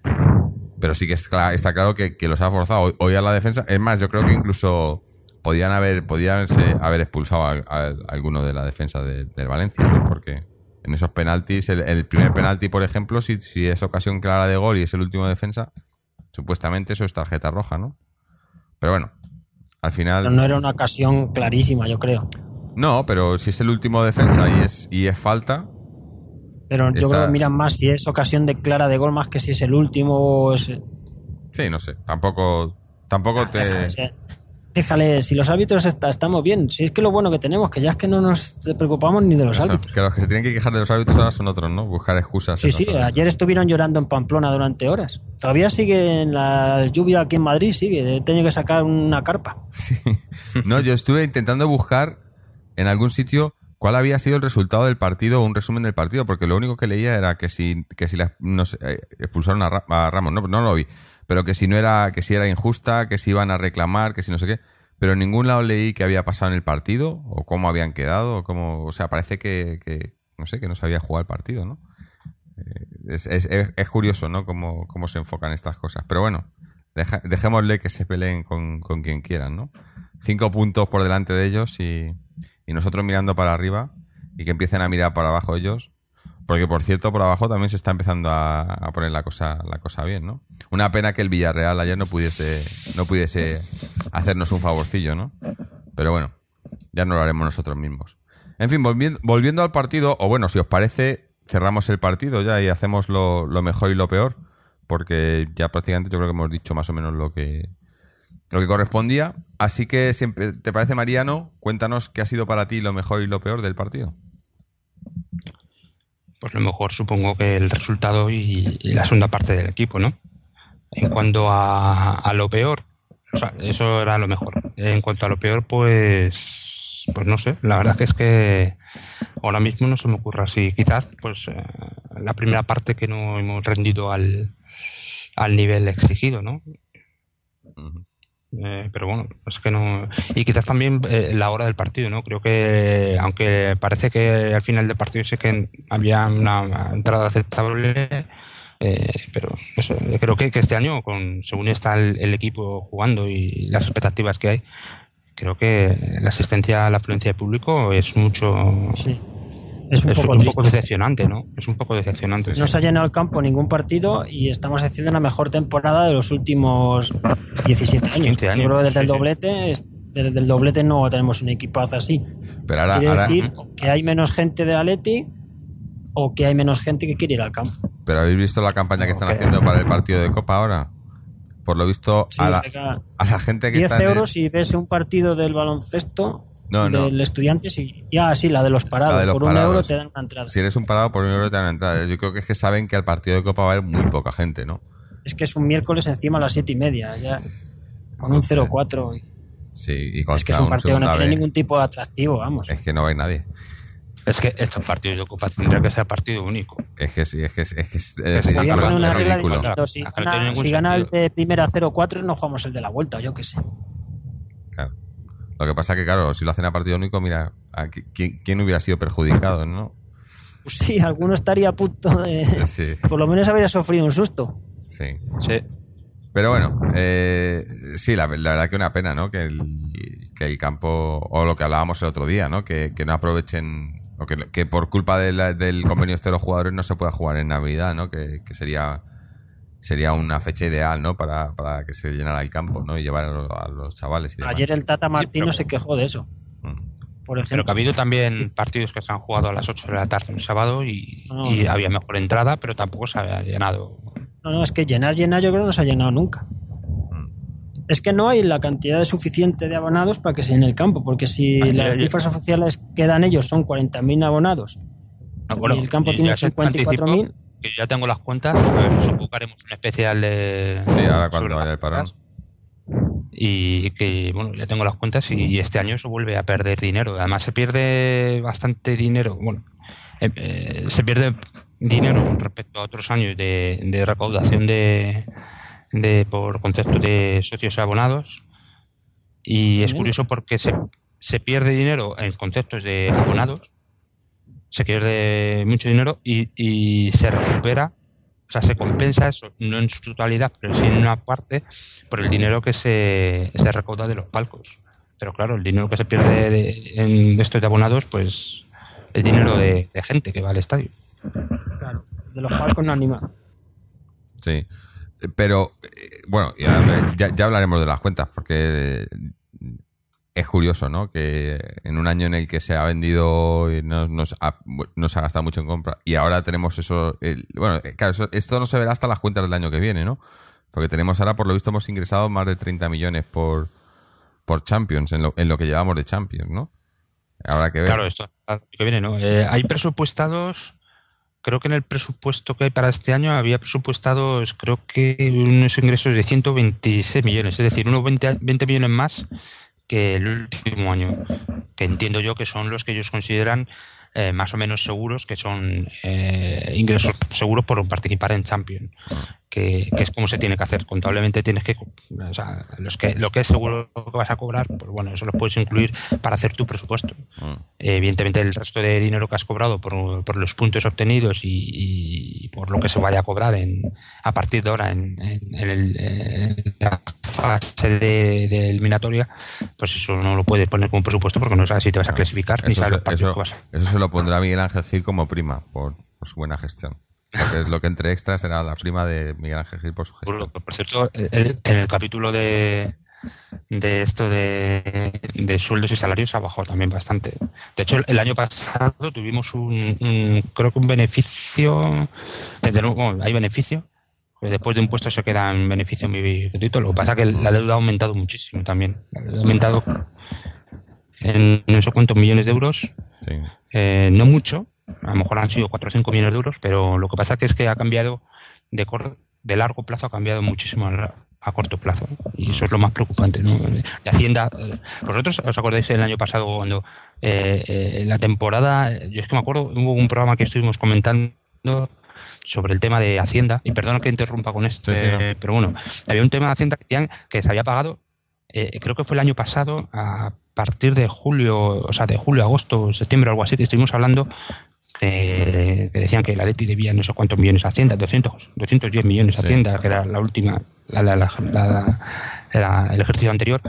Pero sí que es cla- está claro que, que los ha forzado hoy, hoy a la defensa. Es más, yo creo que incluso podían haber podían haberse- haber expulsado a, a- a alguno de la defensa de- del Valencia, ¿no? Porque en esos penaltis, el, el primer penalti, por ejemplo, si, si es ocasión clara de gol y es el último defensa, supuestamente eso es tarjeta roja, ¿no? Pero bueno, al final... Pero no era una ocasión clarísima, yo creo. No, pero si es el último defensa y es, y es falta... Pero yo Está- creo que miran más si es ocasión de clara de gol más que si es el último. O es... Sí, no sé, tampoco, tampoco te... Déjale, se- déjale, si los árbitros está- estamos bien. Si es que lo bueno que tenemos, que ya es que no nos preocupamos ni de los Eso, árbitros. que los que se tienen que quejar de los árbitros ahora son otros, ¿no? Buscar excusas. Sí, en sí, los árbitros. ayer estuvieron llorando en Pamplona durante horas. Todavía sigue en la lluvia aquí en Madrid, sigue. He tenido que sacar una carpa. No, yo estuve intentando buscar en algún sitio cuál había sido el resultado del partido o un resumen del partido, porque lo único que leía era que si, que si la- no sé, eh, expulsaron a, Ra- a Ramos, no, no lo vi, pero que si no era, que si era injusta, que si iban a reclamar, que si no sé qué, pero en ningún lado leí qué había pasado en el partido o cómo habían quedado, o cómo, o sea, parece que, que no sé, que no sabía jugar el partido, ¿no? Eh, es, es, es- es curioso, ¿no? Cómo, cómo se enfocan estas cosas, pero bueno, deja- dejémosle que se peleen con, con quien quieran, ¿no? Cinco puntos por delante de ellos y, y nosotros mirando para arriba y que empiecen a mirar para abajo ellos, porque por cierto por abajo también se está empezando a, a poner la cosa la cosa bien, ¿no? Una pena que el Villarreal ayer no pudiese no pudiese hacernos un favorcillo, ¿no? Pero bueno, ya no lo haremos nosotros mismos. En fin, volviendo, volviendo al partido, o bueno, si os parece, cerramos el partido ya y hacemos lo, lo mejor y lo peor, porque ya prácticamente yo creo que hemos dicho más o menos lo que lo que correspondía. Así que, siempre, ¿te parece, Mariano? Cuéntanos qué ha sido para ti lo mejor y lo peor del partido. Pues lo mejor supongo que el resultado y, y la segunda parte del equipo, ¿no? En cuanto a, a lo peor, o sea, eso era lo mejor. En cuanto a lo peor, pues, pues no sé. La verdad que es que ahora mismo no se me ocurre así. Quizás, pues, eh, la primera parte que no hemos rendido al, al nivel exigido, ¿no? Uh-huh. Eh, pero bueno, es que no. Y quizás también eh, la hora del partido, ¿no? Creo que, aunque parece que al final del partido sí que había una entrada aceptable, eh, pero no sé, creo que, que este año, con según está el, el equipo jugando y las expectativas que hay, creo que la asistencia, la afluencia de público es mucho. Sí. Es un es poco un triste. poco decepcionante, ¿no? Es un poco decepcionante. No se ha llenado el campo ningún partido y estamos haciendo la mejor temporada de los últimos diecisiete años. quince años, Yo creo que desde sí, el sí. doblete, es- desde el doblete no tenemos un equipazo así. Pero ahora, Quiere ahora decir que hay menos gente del Atleti, o que hay menos gente que quiere ir al campo. Pero ¿habéis visto la campaña que están okay. haciendo para el partido de Copa ahora? Por lo visto, sí, a, la, a la gente que está... diez euros el... y ves un partido del baloncesto no, no. del Estudiantes y ya, sí, la de los parados. De los por parados. Un euro te dan una entrada. Si eres un parado, por un euro te dan una entrada. Yo creo que es que saben que al partido de Copa va a haber muy poca gente, ¿no? Es que es un miércoles encima a las siete y media, ya con un cero cuatro. Y... Sí, y con es que es un partido que no tiene ningún tipo de atractivo, vamos. Es que no hay nadie. Es que estos partidos de Copa tendría que ser partido único. Es que sí, es que es, es, que es, es ridículo. Poner una regla diciendo, si gana, no si gana el de primera cero cuatro, no jugamos el de la vuelta, yo qué sé. Claro. Lo que pasa es que, claro, si lo hacen a partido único, mira, ¿quién, quién hubiera sido perjudicado, no? Pues sí, alguno estaría a punto de... Sí. Por lo menos habría sufrido un susto. Sí. Sí. Pero bueno, eh, sí, la, la verdad que una pena, ¿no? Que el, que el campo, o lo que hablábamos el otro día, ¿no? Que, que no aprovechen... O que, que por culpa de la, del convenio este de los jugadores no se pueda jugar en Navidad, ¿no? Que, que sería sería una fecha ideal, ¿no? Para, para que se llenara el campo, ¿no? Y llevar a los, a los chavales. Y ayer el Tata Martino sí, pero... se quejó de eso. Mm. Por ejemplo. Pero que ha habido también partidos que se han jugado a las ocho de la tarde el sábado y, no, y no. había mejor entrada, pero tampoco se había llenado. No, no, es que llenar, llenar yo creo que no se ha llenado nunca. Es que no hay la cantidad suficiente de abonados para que se llene el campo, porque si Ay, las yo, cifras yo. oficiales que dan ellos son cuarenta mil abonados ah, bueno, y el campo tiene cincuenta y cuatro mil. Ya tengo las cuentas, a ver, nos ocuparemos un especial de... Sí, ahora cuando vaya el parón. Y que, bueno, ya tengo las cuentas y este año se vuelve a perder dinero. Además se pierde bastante dinero, bueno, eh, eh, se pierde dinero respecto a otros años de, de recaudación de... de por concepto de socios y abonados y es curioso porque se, se pierde dinero en conceptos de abonados, se pierde mucho dinero y, y se recupera, o sea, se compensa eso, no en su totalidad, pero sí en una parte por el dinero que se, se recauda de los palcos. Pero claro, el dinero que se pierde de, en estos de abonados, pues es dinero de, de gente que va al estadio. Claro, de los palcos no anima. Sí. Pero, bueno, ya, ya, ya hablaremos de las cuentas, porque es curioso, ¿no? Que en un año en el que se ha vendido, no, no, se, ha, no se ha gastado mucho en compra, y ahora tenemos eso... El, bueno, claro, eso, esto no se verá hasta las cuentas del año que viene, ¿no? Porque tenemos ahora, por lo visto, hemos ingresado más de treinta millones por, por Champions, en lo, en lo que llevamos de Champions, ¿no? Habrá que ver. Claro, esto que viene, ¿no? Eh, hay presupuestados... Creo que en el presupuesto que hay para este año había presupuestados, creo que unos ingresos de ciento veintiséis millones, es decir, unos veinte, veinte millones más que el último año, que entiendo yo que son los que ellos consideran eh, más o menos seguros, que son eh, ingresos seguros por participar en Champions, que, que es como se tiene que hacer. Contablemente tienes que, o sea, los que lo que es seguro que vas a cobrar, pues bueno, eso lo puedes incluir para hacer tu presupuesto. Uh. Eh, evidentemente el resto de dinero que has cobrado por, por los puntos obtenidos y, y por lo que se vaya a cobrar en, a partir de ahora en, en, en, el, en la fase de, de eliminatoria, pues eso no lo puedes poner como presupuesto porque no sabes si te vas a clasificar eso ni sabes se, los partidos eso, que vas a... Eso se lo pondrá Miguel Ángel Gil como prima por, por su buena gestión. Porque es lo que entre extras será la prima de Miguel Ángel Gil por su gestión. Por, por cierto, el, en el capítulo de, de esto de, de sueldos y salarios ha bajado también bastante. De hecho, el, el año pasado tuvimos un, un creo que un beneficio, desde luego, bueno, hay beneficio, después de impuestos se queda en beneficio muy gratuito. Lo que pasa es que la deuda ha aumentado muchísimo también. La deuda ha aumentado en no sé cuántos millones de euros. Sí. Eh, no mucho, a lo mejor han sido cuatro o cinco millones de euros, pero lo que pasa que es que ha cambiado de, cor- de largo plazo, ha cambiado muchísimo a, a corto plazo, y eso es lo más preocupante, ¿no? De Hacienda, eh, vosotros os acordáis el año pasado cuando eh, eh, la temporada, yo es que me acuerdo, hubo un programa que estuvimos comentando sobre el tema de Hacienda, y perdona que interrumpa con esto, sí, sí, no. eh, pero bueno, había un tema de Hacienda que decían que se había pagado, eh, creo que fue el año pasado, a partir de julio, o sea, de julio, agosto, septiembre, algo así, que estuvimos hablando, eh, que decían que la Leti debía no sé cuántos millones a Hacienda, doscientos, doscientos diez millones a sí. Hacienda, que era la última, la, la, la, la, la, el ejercicio anterior.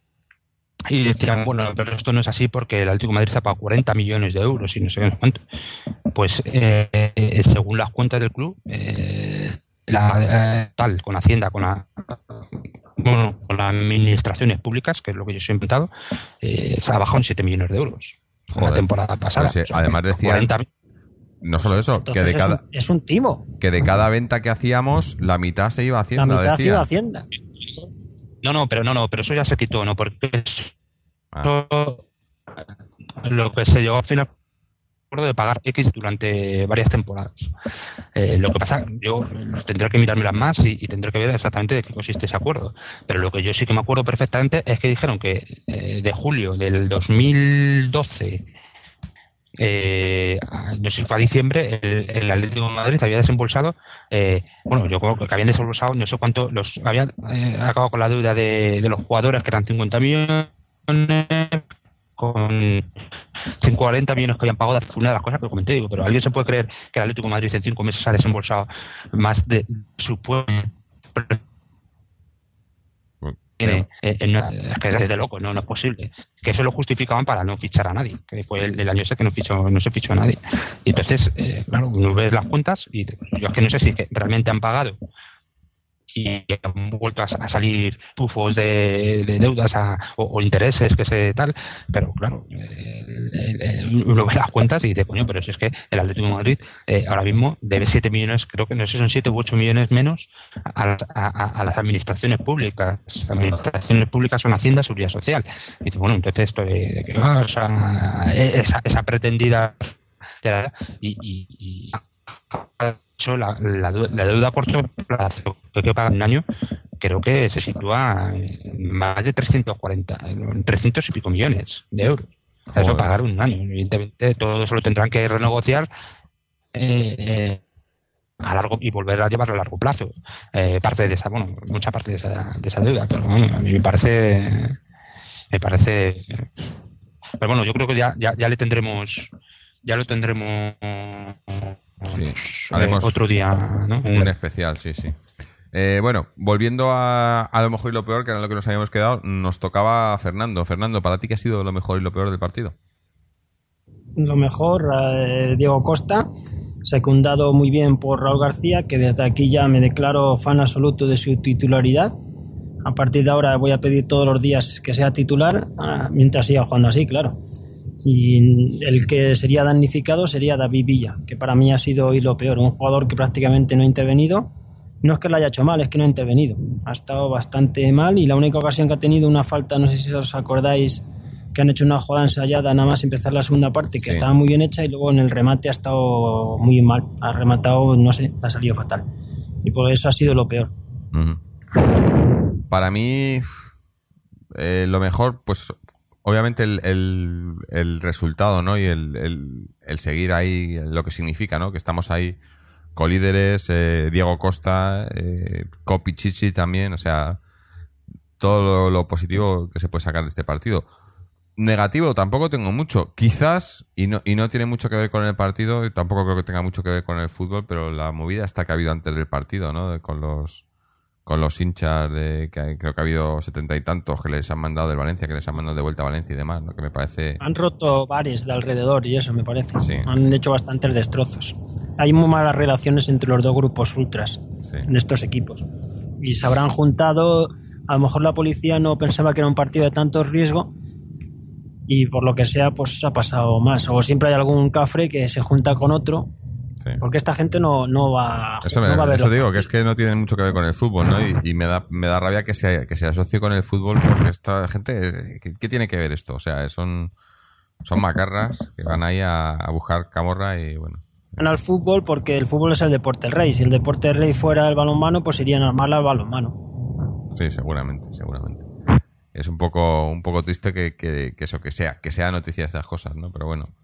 Y decían, bueno, pero esto no es así porque el Atlético de Madrid ha pagado cuarenta millones de euros y no sé qué, no sé cuánto. Pues eh, eh, según las cuentas del club, eh, la, eh, tal, con Hacienda, con la, bueno, con las administraciones públicas, que es lo que yo he inventado, eh, se ha bajado en siete millones de euros. Joder, la temporada pasada. Sí, o sea, además decían, no solo eso, Entonces que de es cada un, es un timo. que de cada venta que hacíamos, la mitad se iba a Hacienda, La mitad decía. se iba a Hacienda. No, no, pero no, no, pero eso ya se quitó, ¿no? Porque eso, Ah. lo que se llegó al final de pagar X durante varias temporadas. Eh, lo que pasa, yo tendré que mirármelas más y, y tendré que ver exactamente de qué consiste ese acuerdo. Pero lo que yo sí que me acuerdo perfectamente es que dijeron que eh, de julio del dos mil doce, eh, no sé si fue a diciembre, el, el Atlético de Madrid había desembolsado, eh, bueno, yo creo que habían desembolsado, no sé cuánto, los habían eh, acabado con la deuda de, de los jugadores, que eran cincuenta millones, con ciento cuarenta millones que habían pagado de una de las cosas que comenté, digo, pero ¿alguien se puede creer que el Atlético de Madrid en cinco meses ha desembolsado más de su pueblo? Tiene, eh, eh, no, es que es de loco, no, no es posible. Que eso lo justificaban para no fichar a nadie, que fue el, el año ese que no fichó, no se fichó a nadie. Y entonces, eh, claro, uno ves las cuentas y te, yo es que no sé si es que realmente han pagado y han vuelto a, a salir tufos de, de deudas a, o, o intereses que se tal, pero claro, eh, eh, uno ve las cuentas y dice, coño, pero si es que el Atlético de Madrid eh, ahora mismo debe siete millones, creo que no sé si son siete u ocho millones menos a, a, a, a las administraciones públicas. Las administraciones públicas son Hacienda, Seguridad Social. Y dice, bueno, entonces esto de, de que va, o sea, esa, esa pretendida y, y, y La, la, la deuda a corto plazo que hay que pagar en un año creo que se sitúa en más de trescientos cuarenta, trescientos y pico millones de euros. Joder. Eso pagar un año. Evidentemente todo eso lo tendrán que renegociar eh, eh, a largo y volver a llevarlo a largo plazo. Eh, parte de esa, bueno, mucha parte de esa, de esa deuda, pero bueno, a mí me parece, me parece. Pero bueno, yo creo que ya, ya, ya le tendremos, ya lo tendremos. Sí, haremos eh, otro día, ¿no? Un especial, sí, sí. Eh, bueno, volviendo a, a lo mejor y lo peor, que era lo que nos habíamos quedado, nos tocaba Fernando. Fernando, ¿para ti qué ha sido lo mejor y lo peor del partido? Lo mejor, eh, Diego Costa, secundado muy bien por Raúl García, que desde aquí ya me declaro fan absoluto de su titularidad. A partir de ahora voy a pedir todos los días que sea titular, mientras siga jugando así, claro. Y el que sería damnificado sería David Villa, que para mí ha sido hoy lo peor, un jugador que prácticamente no ha intervenido. No es que lo haya hecho mal, es que no ha intervenido, ha estado bastante mal y la única ocasión que ha tenido una falta, no sé si os acordáis, que han hecho una jugada ensayada nada más empezar la segunda parte, que sí, estaba muy bien hecha, y luego en el remate ha estado muy mal, ha rematado, no sé, ha salido fatal, y por eso ha sido lo peor. Uh-huh. Para mí eh, lo mejor, pues obviamente el, el, el resultado, ¿no? Y el, el, el seguir ahí, lo que significa, ¿no? Que estamos ahí colíderes, eh, Diego Costa, eh, Kopi Chichi también, o sea, todo lo, lo positivo que se puede sacar de este partido. Negativo tampoco tengo mucho, quizás, y no, y no tiene mucho que ver con el partido, y tampoco creo que tenga mucho que ver con el fútbol, pero la movida está que ha habido antes del partido, ¿no? De, con los con los hinchas de que hay, creo que ha habido setenta y tantos que les han mandado de Valencia, que les han mandado de vuelta a Valencia y demás, ¿no? Que me parece... Han roto bares de alrededor y eso me parece. Sí. Han hecho bastantes destrozos. Hay muy malas relaciones entre los dos grupos ultras, sí, de estos equipos. Y se habrán juntado, a lo mejor la policía no pensaba que era un partido de tanto riesgo y por lo que sea pues ha pasado más. O siempre hay algún cafre que se junta con otro. Sí. Porque esta gente no, no va, eso me, no va a ver. Eso digo, que es que no tiene mucho que ver con el fútbol, ¿no? Y, y me da me da rabia que se, que se asocie con el fútbol, porque esta gente, ¿qué, qué tiene que ver esto? O sea, son, son macarras que van ahí a, a buscar camorra y bueno. Van al fútbol porque el fútbol es el deporte rey. Si el deporte rey fuera el balonmano, pues irían normal al balonmano. Sí, seguramente, seguramente. Es un poco un poco triste que, que, que eso, que sea, que sea noticia de estas cosas, ¿no? Pero bueno.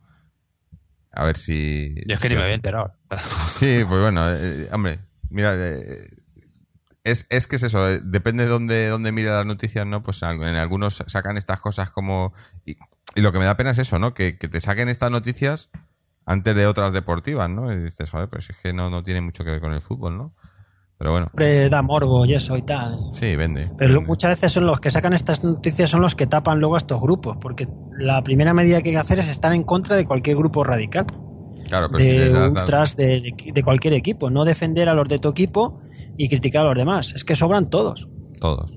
A ver si... Yo es que si, ni me había enterado. Sí, pues bueno, eh, hombre, mira, eh, es, es que es eso, eh, depende de dónde, dónde mire las noticias, ¿no? Pues en algunos sacan estas cosas como... Y, y lo que me da pena es eso, ¿no? Que, que te saquen estas noticias antes de otras deportivas, ¿no? Y dices, joder, pues es que no, no tiene mucho que ver con el fútbol, ¿no? Pero bueno. Siempre da morbo y eso y tal. Sí, vende. Pero vende. Muchas veces son los que sacan estas noticias son los que tapan luego a estos grupos, porque la primera medida que hay que hacer es estar en contra de cualquier grupo radical. Claro, pero de si da, ultras da... De, de, de cualquier equipo, no defender a los de tu equipo y criticar a los demás. Es que sobran todos. Todos.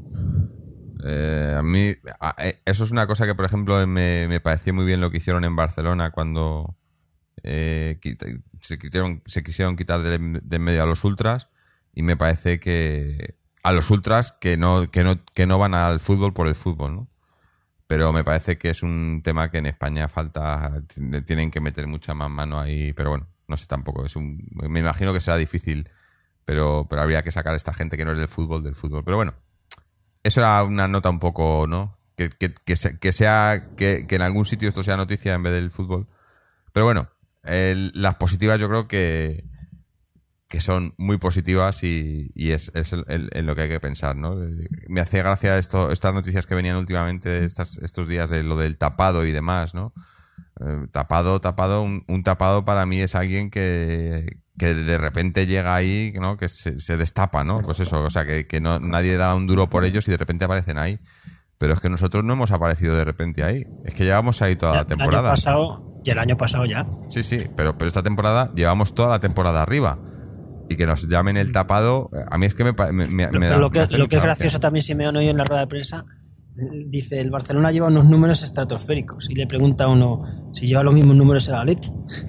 Eh, a mí, a, eso es una cosa que, por ejemplo, me, me pareció muy bien lo que hicieron en Barcelona cuando eh, quit- se, quitaron, se quisieron quitar de, de en medio a los ultras y me parece que a los ultras que no, que no, que no van al fútbol por el fútbol, ¿no? Pero me parece que es un tema que en España falta, tienen que meter mucha más mano ahí, pero bueno, no sé tampoco, es un, me imagino que será difícil, pero, pero habría que sacar a esta gente que no es del fútbol del fútbol, pero bueno, eso era una nota un poco, ¿no? Que, que, que, se- que sea, que, que en algún sitio esto sea noticia en vez del fútbol, pero bueno, el- las positivas yo creo que que son muy positivas y, y es, es el- el- en lo que hay que pensar, ¿no? Me hacía gracia esto, estas noticias que venían últimamente estas, estos días de lo del tapado y demás, ¿no? Eh, tapado, tapado, un, un tapado para mí es alguien que, que de repente llega ahí, ¿no? Que se, se destapa, ¿no? Pues eso, o sea, que, que no, nadie da un duro por ellos y de repente aparecen ahí. Pero es que nosotros no hemos aparecido de repente ahí. Es que llevamos ahí toda la El año temporada. pasado, y el año pasado ya. Sí, sí, pero, pero esta temporada llevamos toda la temporada arriba. Y que nos llamen el tapado, a mí es que me, pa- me, me- me Pero da- lo me que, hace lo que es mucha gracioso también, Simeone, hoy en la rueda de prensa, dice, el Barcelona lleva unos números estratosféricos. Y le pregunta a uno si lleva los mismos números el Atleti.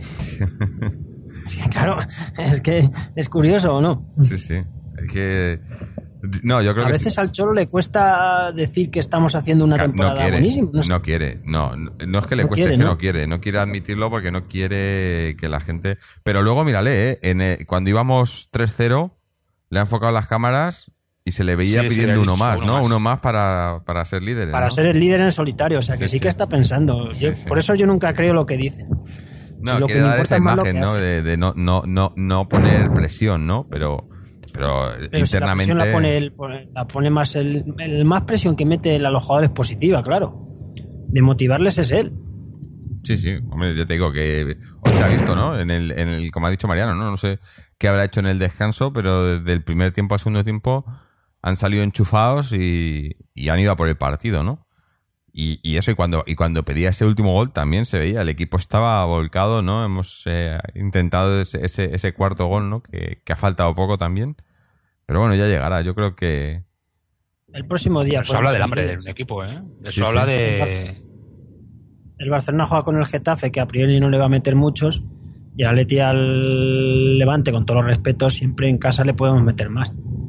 Es que, claro, es que es curioso, ¿o no? Sí, sí. Es que. No, yo creo A que veces sí. al Cholo le cuesta decir que estamos haciendo una Ca- temporada no quiere, buenísima. No sé. no quiere, no, no, no es que le No cueste, quiere, es que ¿no? no quiere, no quiere admitirlo porque no quiere que la gente. Pero luego, mírale, ¿eh? En el- cuando íbamos tres cero, le ha enfocado las cámaras y se le veía Sí, sí, pidiendo le ha uno dicho más, uno ¿no? más. Uno más para, para ser líderes. Para ¿no? ser el líder en solitario, o sea que Sí, sí, sí. que está pensando. Sí, Yo- sí. Por eso yo nunca creo lo que dicen. No, Si lo quiere que me dar importa esa es más lo imagen, que ¿no? hace. De, de no, no, no, no poner presión, ¿no? Pero, pero, Pero si la internamente. presión la pone, el, la pone más el, el más presión que mete él a los jugadores positiva, claro. De motivarles es él. Sí, sí, hombre, yo te digo que hoy se ha visto, ¿no? En el, en el, como ha dicho Mariano, ¿no? No sé qué habrá hecho en el descanso, pero desde el primer tiempo al segundo tiempo han salido enchufados y, y han ido a por el partido, ¿no? Y, y eso, y cuando, y cuando pedía ese último gol también se veía, el equipo estaba volcado, ¿no? Hemos eh, intentado ese, ese, ese cuarto gol, ¿no? Que, que ha faltado poco también. Pero bueno, ya llegará, yo creo que... El próximo día. Eso habla podemos del ser hambre de líderes. un equipo, ¿eh? Eso Sí, habla sí. de... El Barcelona juega con el Getafe, que a priori no le va a meter muchos. Y el Atleti al Levante, con todos los respetos, siempre en casa le podemos meter más.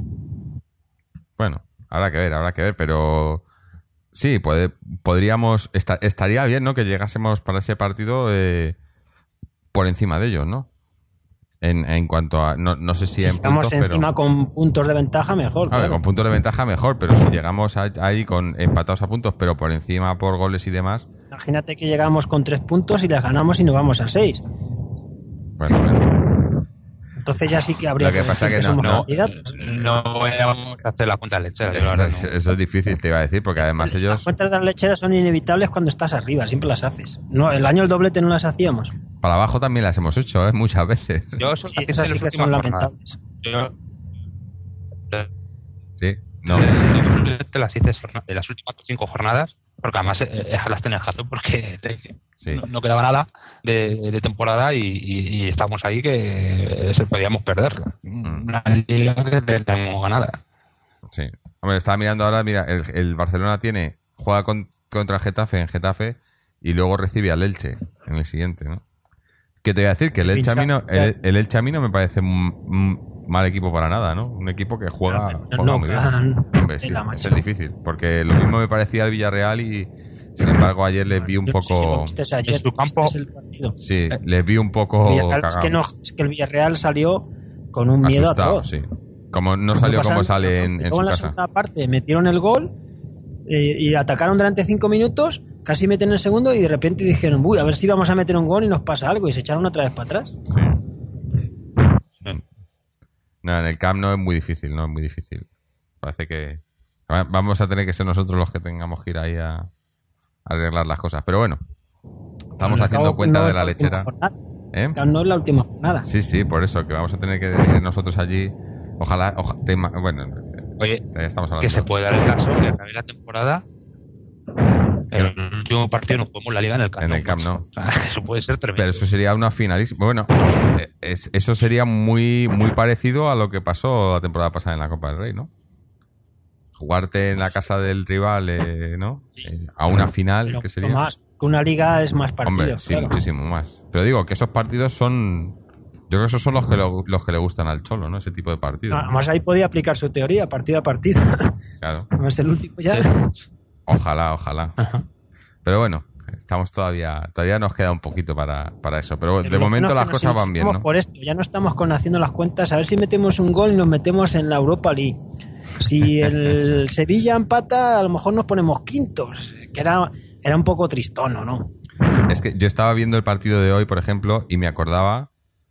Bueno, habrá que ver, habrá que ver, pero sí, puede, podríamos, esta- estaría bien, ¿no? Que llegásemos para ese partido eh, por encima de ellos, ¿no? En, en cuanto a, no, no sé si, Si en estamos puntos, encima pero con puntos de ventaja, mejor. a ver, claro. con puntos de ventaja mejor, pero si llegamos a- ahí con empatados a puntos, pero por encima por goles y demás, Imagínate que llegamos con tres puntos y les ganamos y nos vamos a seis. bueno, bueno. Entonces ya sí que habría Lo que pasa decir que no- somos no- candidatos. No vayamos a hacer la cuenta lechera. yo la Eso, verdad es, no. eso es difícil, te iba a decir, porque además Las ellos cuentas de las lecheras son inevitables cuando estás arriba, siempre las haces. No, el año el doblete no las hacíamos. para abajo también las hemos hecho, ¿eh? Muchas veces. Yo eso Sí, las hice esas en sí las que son últimas jornadas. lamentables. Yo- Sí, no. Te las hice en las últimas cinco jornadas, porque además eh, las tenía que hacer porque te- Sí. no, no quedaba nada de, de temporada y, y, y estábamos ahí que se podíamos perder. Una liga que tenemos ganada. Sí. Hombre, estaba mirando ahora, mira, el, el Barcelona tiene, juega con- contra el Getafe en Getafe y luego recibe al Elche en el siguiente, ¿no? ¿Qué te voy a decir? Que el Elche a mí no, el, el Elche a mí no me parece un, un mal equipo para nada, ¿no? Un equipo que juega, Ah, pero juega no muy bien. can- Hombre, sí, tela, es macho. el difícil, porque lo mismo me parecía el Villarreal y sin embargo ayer les vi un Yo no sé si lo poco... viste ayer, en su campo- viste el partido. Sí, les vi un poco Villarreal- es, que no, cagados, es que el Villarreal salió con un miedo asustados, atroz. sí. Como no salió pasa como nada. sale en, en Luego su en la casa. segunda parte metieron el gol eh, y atacaron durante cinco minutos, casi meten el segundo y de repente dijeron, uy, a ver si vamos a meter un gol y nos pasa algo, y se echaron otra vez para atrás. Sí. No, en el Camp no es muy difícil, no es muy difícil. Parece que va- vamos a tener que ser nosotros los que tengamos que ir ahí a, a arreglar las cosas. Pero bueno, estamos Al haciendo cabo, cuenta no de es la última lechera. jornada. ¿Eh? Camp Nou es la última jornada. Sí, sí, por eso, que vamos a tener que ir nosotros allí. Ojalá, oja- te ima- bueno, Oye, ya estamos hablando. que se puede dar el caso que acabe la temporada. El último partido no jugamos la liga en el Camp En Nou. el Camp Nou. macho. O sea, eso puede ser tremendo. Pero eso sería una finalísima. Bueno, eh, es- eso sería muy, muy parecido a lo que pasó la temporada pasada en la Copa del Rey, ¿no? jugarte en la casa del rival, eh, ¿no? Sí. Eh, a una final, Pero que mucho sería... más. Que una liga es más partidos. Hombre, sí, claro. muchísimo más. Pero digo que esos partidos son... Yo creo que esos son los que, lo- los que le gustan al Cholo, ¿no? Ese tipo de partidos. Además ahí podía aplicar su teoría, partido a partido. Claro. No es el último ya. Sí. Ojalá, ojalá. Pero bueno, estamos todavía... Todavía nos queda un poquito para, para eso. Pero, Pero de lo momento bueno las es que nos cosas van bien, ilusionamos ¿no? por esto. Ya no estamos con haciendo las cuentas. A ver si metemos un gol y nos metemos en la Europa League. Si el Sevilla empata, a lo mejor nos ponemos quintos. Que era, era un poco tristono, ¿no? Es que yo estaba viendo el partido de hoy, por ejemplo, y me acordaba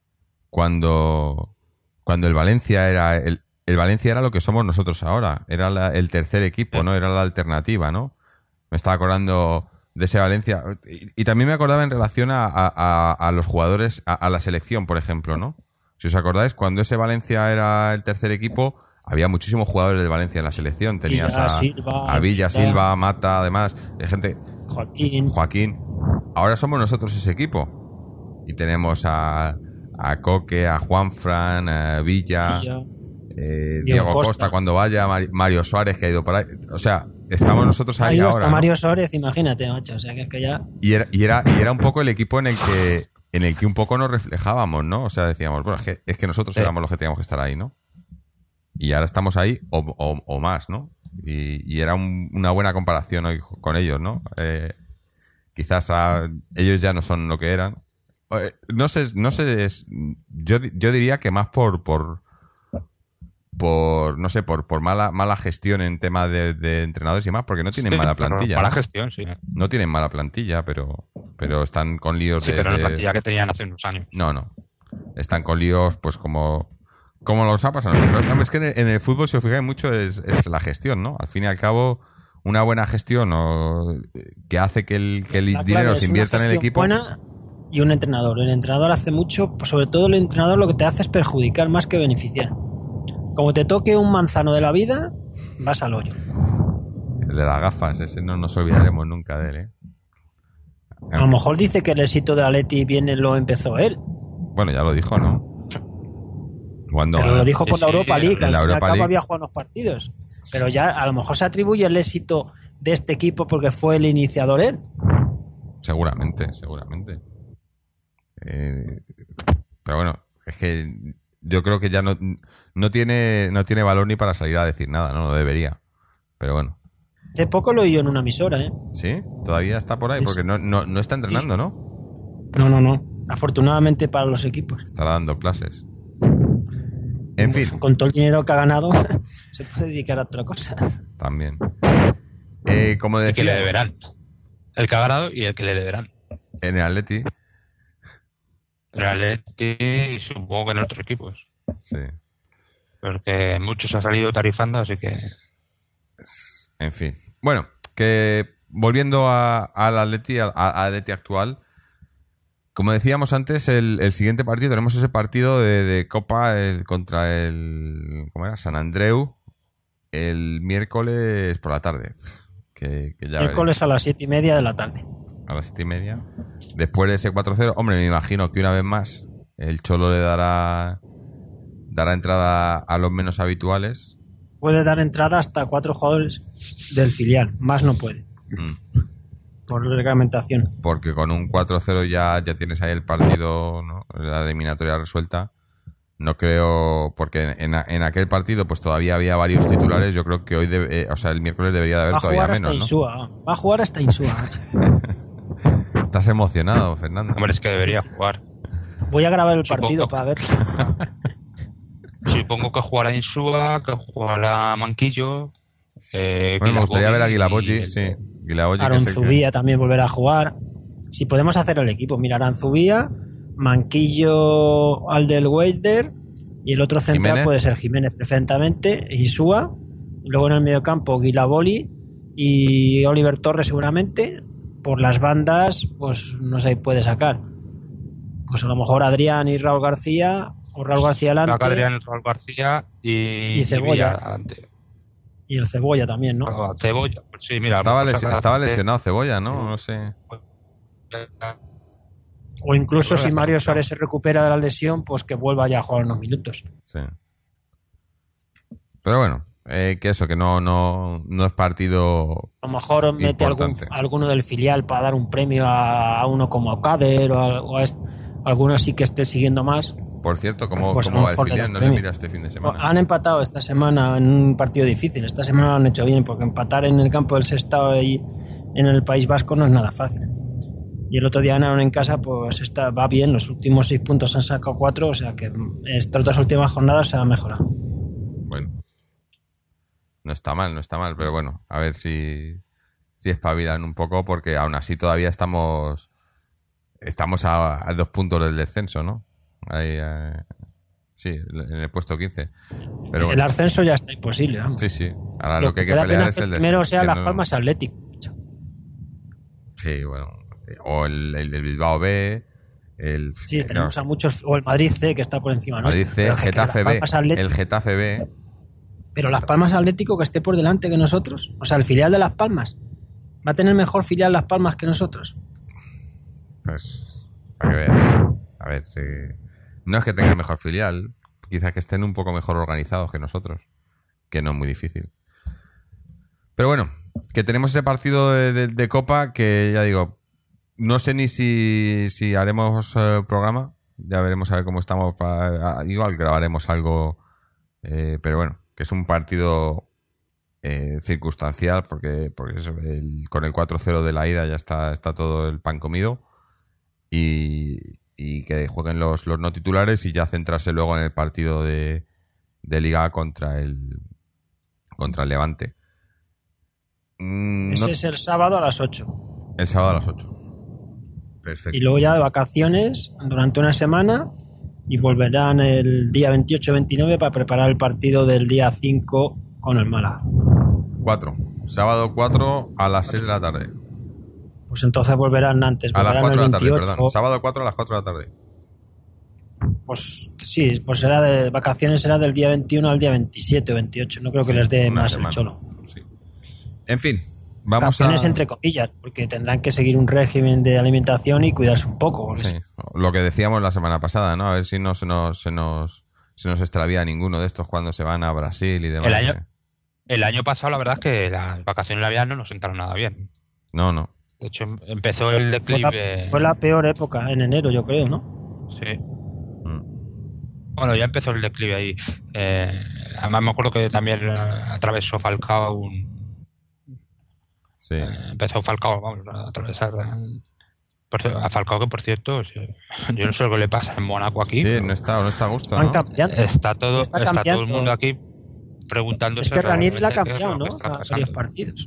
cuando, cuando el Valencia era el, el Valencia era lo que somos nosotros ahora, era la- el tercer equipo, ¿no? Era la alternativa, ¿no? Me estaba acordando de ese Valencia y, y también me acordaba en relación a, a- a- a los jugadores, a, a la selección, por ejemplo, ¿no? Si os acordáis, cuando ese Valencia era el tercer equipo, había muchísimos jugadores de Valencia en la selección. Tenías Villa, a, Silva, a Villa, Villa. Silva, Mata, además, de gente... Joaquín. Joaquín. Ahora somos nosotros ese equipo. Y tenemos a, a Coque, a Juanfran, a Villa, Villa. eh, Diego, Diego Costa. Costa. cuando vaya, Mari- Mario Suárez que ha ido por ahí. O sea, estamos nosotros ahí Ha ido ahora. hasta ¿no? Mario Suárez, imagínate, macho. O sea, que es que ya... Y, era, y, era, y era un poco el equipo en el que en el que un poco nos reflejábamos, ¿no? O sea, decíamos, bueno, es que, es que nosotros Sí. éramos los que teníamos que estar ahí, ¿no? Y ahora estamos ahí o, o, o más, ¿no? Y, y era un- una buena comparación hoy con ellos, ¿no? Eh, quizás a- ellos ya no son lo que eran. Eh, No sé, no sé, es- yo, di- yo diría que más por, por, por no sé, por, por mala, mala gestión en tema de, de entrenadores y más, porque no tienen Sí, mala pero plantilla. Mala ¿no? gestión, sí. No tienen mala plantilla, pero, pero están con líos Sí, de, pero la de- plantilla que tenían hace unos años. No, no. Están con líos, pues como, como los ha pasado a nosotros. Hombre, es que en el, en el fútbol, si os fijáis mucho, es, es la gestión, ¿no? Al fin y al cabo, una buena gestión o, que hace que el, que el La clave dinero es se una invierta en el gestión equipo. buena y un entrenador. El entrenador hace mucho, pues sobre todo el entrenador lo que te hace es perjudicar más que beneficiar. Como te toque un manzano de la vida, vas al hoyo. El de las gafas, ese no nos olvidaremos nunca de él, ¿eh? A lo mejor dice que el éxito de Atleti viene lo empezó él, Bueno, ya lo dijo, ¿no? Cuando, pero lo dijo por la Sí, Europa League, que en al la fin y al Europa cabo League. había jugado unos partidos. Pero ya a lo mejor se atribuye el éxito de este equipo porque fue el iniciador él. Seguramente, seguramente. Eh, pero bueno, es que yo creo que ya no, no tiene no tiene valor ni para salir a decir nada, ¿no? No debería. Pero bueno. Hace poco lo oí yo en una emisora, ¿eh? ¿Sí? Todavía está por ahí, Sí, porque sí. no, no, no está entrenando, ¿no? No, no, no. Afortunadamente para los equipos. Estará dando clases. En fin, Con todo el dinero que ha ganado, se puede dedicar a otra cosa. también. Eh, como Y que decía, le deberán. El que ha ganado y el que le deberán. en el Atleti, El Atleti y supongo que en otros equipos. sí. Porque muchos han salido tarifando, así que... En fin. Bueno, que volviendo a- al Atleti, al al Atleti actual, como decíamos antes, el, el siguiente partido, tenemos ese partido de, de Copa el- contra el, ¿cómo era? San Andreu, el miércoles por la tarde. Que, que ya Miércoles a las siete y media de la tarde. veremos. A las siete y media. Después de ese cuatro cero, hombre, me imagino que una vez más el Cholo le dará dará entrada a los menos habituales. Puede dar entrada hasta cuatro jugadores del filial, más no puede, Mm. por reglamentación. Porque con un cuatro cero ya, ya tienes ahí el partido, ¿no? La eliminatoria resuelta. No creo, porque en, en aquel partido pues todavía había varios titulares. Yo creo que hoy, debe- eh, o sea, el miércoles debería de haber Va a todavía jugar hasta menos, ¿no? Insúa, va a jugar hasta Insúa. Estás emocionado, Fernando. Hombre, es que debería Sí, sí. jugar. Voy a grabar el Supongo. partido para verlo. Supongo que jugará Insúa, que jugará Manquillo. Eh, Bueno, me gustaría ver a Guilaboy Guilabogi, y- sí. Guilabogi, que Aaron es el que- Zubía también volverá a jugar. Si podemos hacer el equipo, mira, Aaron Zubía, Manquillo Alderweireld y el otro central Jiménez. puede ser Jiménez perfectamente, Insúa, y luego en el mediocampo Guilaboli y Oliver Torres seguramente. Por las bandas, pues no sé, puede sacar. Pues a lo mejor Adrián y Raúl García, o Raúl García Saca adelante, Adrián, Raúl García y, Y Cebolla. Villa adelante. y el Cebolla también, ¿no? Ah, Cebolla, pues sí, mira. Estaba, pues lesi- saca- estaba lesionado Cebolla, ¿no? No sé. O incluso Pues si bueno, Mario no. Suárez se recupera de la lesión, pues que vuelva ya a jugar unos minutos. Sí. Pero bueno, eh, que eso, que no, no, no es partido. A lo mejor mete algún, alguno del filial para dar un premio a, a uno como Cader o a, o a este, alguno así que esté siguiendo más. Por cierto, ¿cómo, pues ¿cómo va el filial? No le mira este fin de semana. Han empatado esta semana en un partido difícil. Esta semana lo han hecho bien, porque empatar en el campo del Sestao y en el País Vasco no es nada fácil. Y el otro día ganaron en casa, pues está, va bien. Los últimos seis puntos han sacado cuatro, o sea que estas otras últimas jornadas se ha mejorado. Bueno, no está mal, no está mal, pero bueno, a ver si, si espabilan un poco, porque aún así todavía estamos estamos a, a dos puntos del descenso, ¿no? Ahí, eh, sí, en el puesto quince. Pero bueno. El ascenso ya está imposible, vamos. Sí, sí. Ahora lo, lo que hay que pelear es el descenso. Primero sea Las Palmas no... Athletic. Sí, bueno. O el, el, el Bilbao B. El, sí, tenemos no. a muchos. O el Madrid C, que está por encima. Madrid C, el Getafe B. El Getafe B. Pero Las Palmas Atlético que esté por delante que nosotros. O sea, el filial de Las Palmas. ¿Va a tener mejor filial Las Palmas que nosotros? Pues, para que veas. A ver, si... No es que tenga mejor filial, quizás que estén un poco mejor organizados que nosotros, que no es muy difícil. Pero bueno, que tenemos ese partido de, de, de Copa que ya digo, no sé ni si, si haremos eh, programa, ya veremos a ver cómo estamos, para, igual grabaremos algo, eh, pero bueno, que es un partido eh, circunstancial, porque, porque eso, el, con el cuatro cero de la ida ya está, está todo el pan comido, y... y que jueguen los, los no titulares y ya centrarse luego en el partido de, de Liga contra el contra el Levante. Mm, Ese no, es el sábado a las ocho. El sábado a las ocho. Perfecto. Y luego ya de vacaciones durante una semana y volverán el día veintiocho veintinueve para preparar el partido del día cinco con el Málaga. cuatro. Sábado cuatro a las seis de la tarde. Pues entonces volverán antes. A volverán las cuatro de la tarde, veintiocho. perdón. Sábado cuatro a las cuatro de la tarde. Pues sí, pues será de vacaciones, será del día veintiuno al día veintisiete o veintiocho. No creo que sí, les dé más semana. El cholo. Sí. En fin, vamos vacaciones a... entre comillas, porque tendrán que seguir un régimen de alimentación y cuidarse un poco. Sí. Lo que decíamos la semana pasada, ¿no? A ver si no se nos, se nos, se nos extravía ninguno de estos cuando se van a Brasil y demás. El año, el año pasado, la verdad es que las vacaciones navideñas no nos sentaron nada bien. No, no. De hecho, empezó el declive... Fue la, fue la peor época, en enero, yo creo, ¿no? Sí. Bueno, ya empezó el declive ahí. Eh, además me acuerdo que también atravesó Falcao un... Sí. Eh, empezó Falcao, vamos, a atravesar... Por, a Falcao, que por cierto, yo no sé lo que le pasa en Mónaco aquí. Sí, no está, no está a gusto, ¿no? Está todo, está está todo el mundo aquí preguntándose... Es que Ranieri la ha cambiado, ¿no? A varios partidos.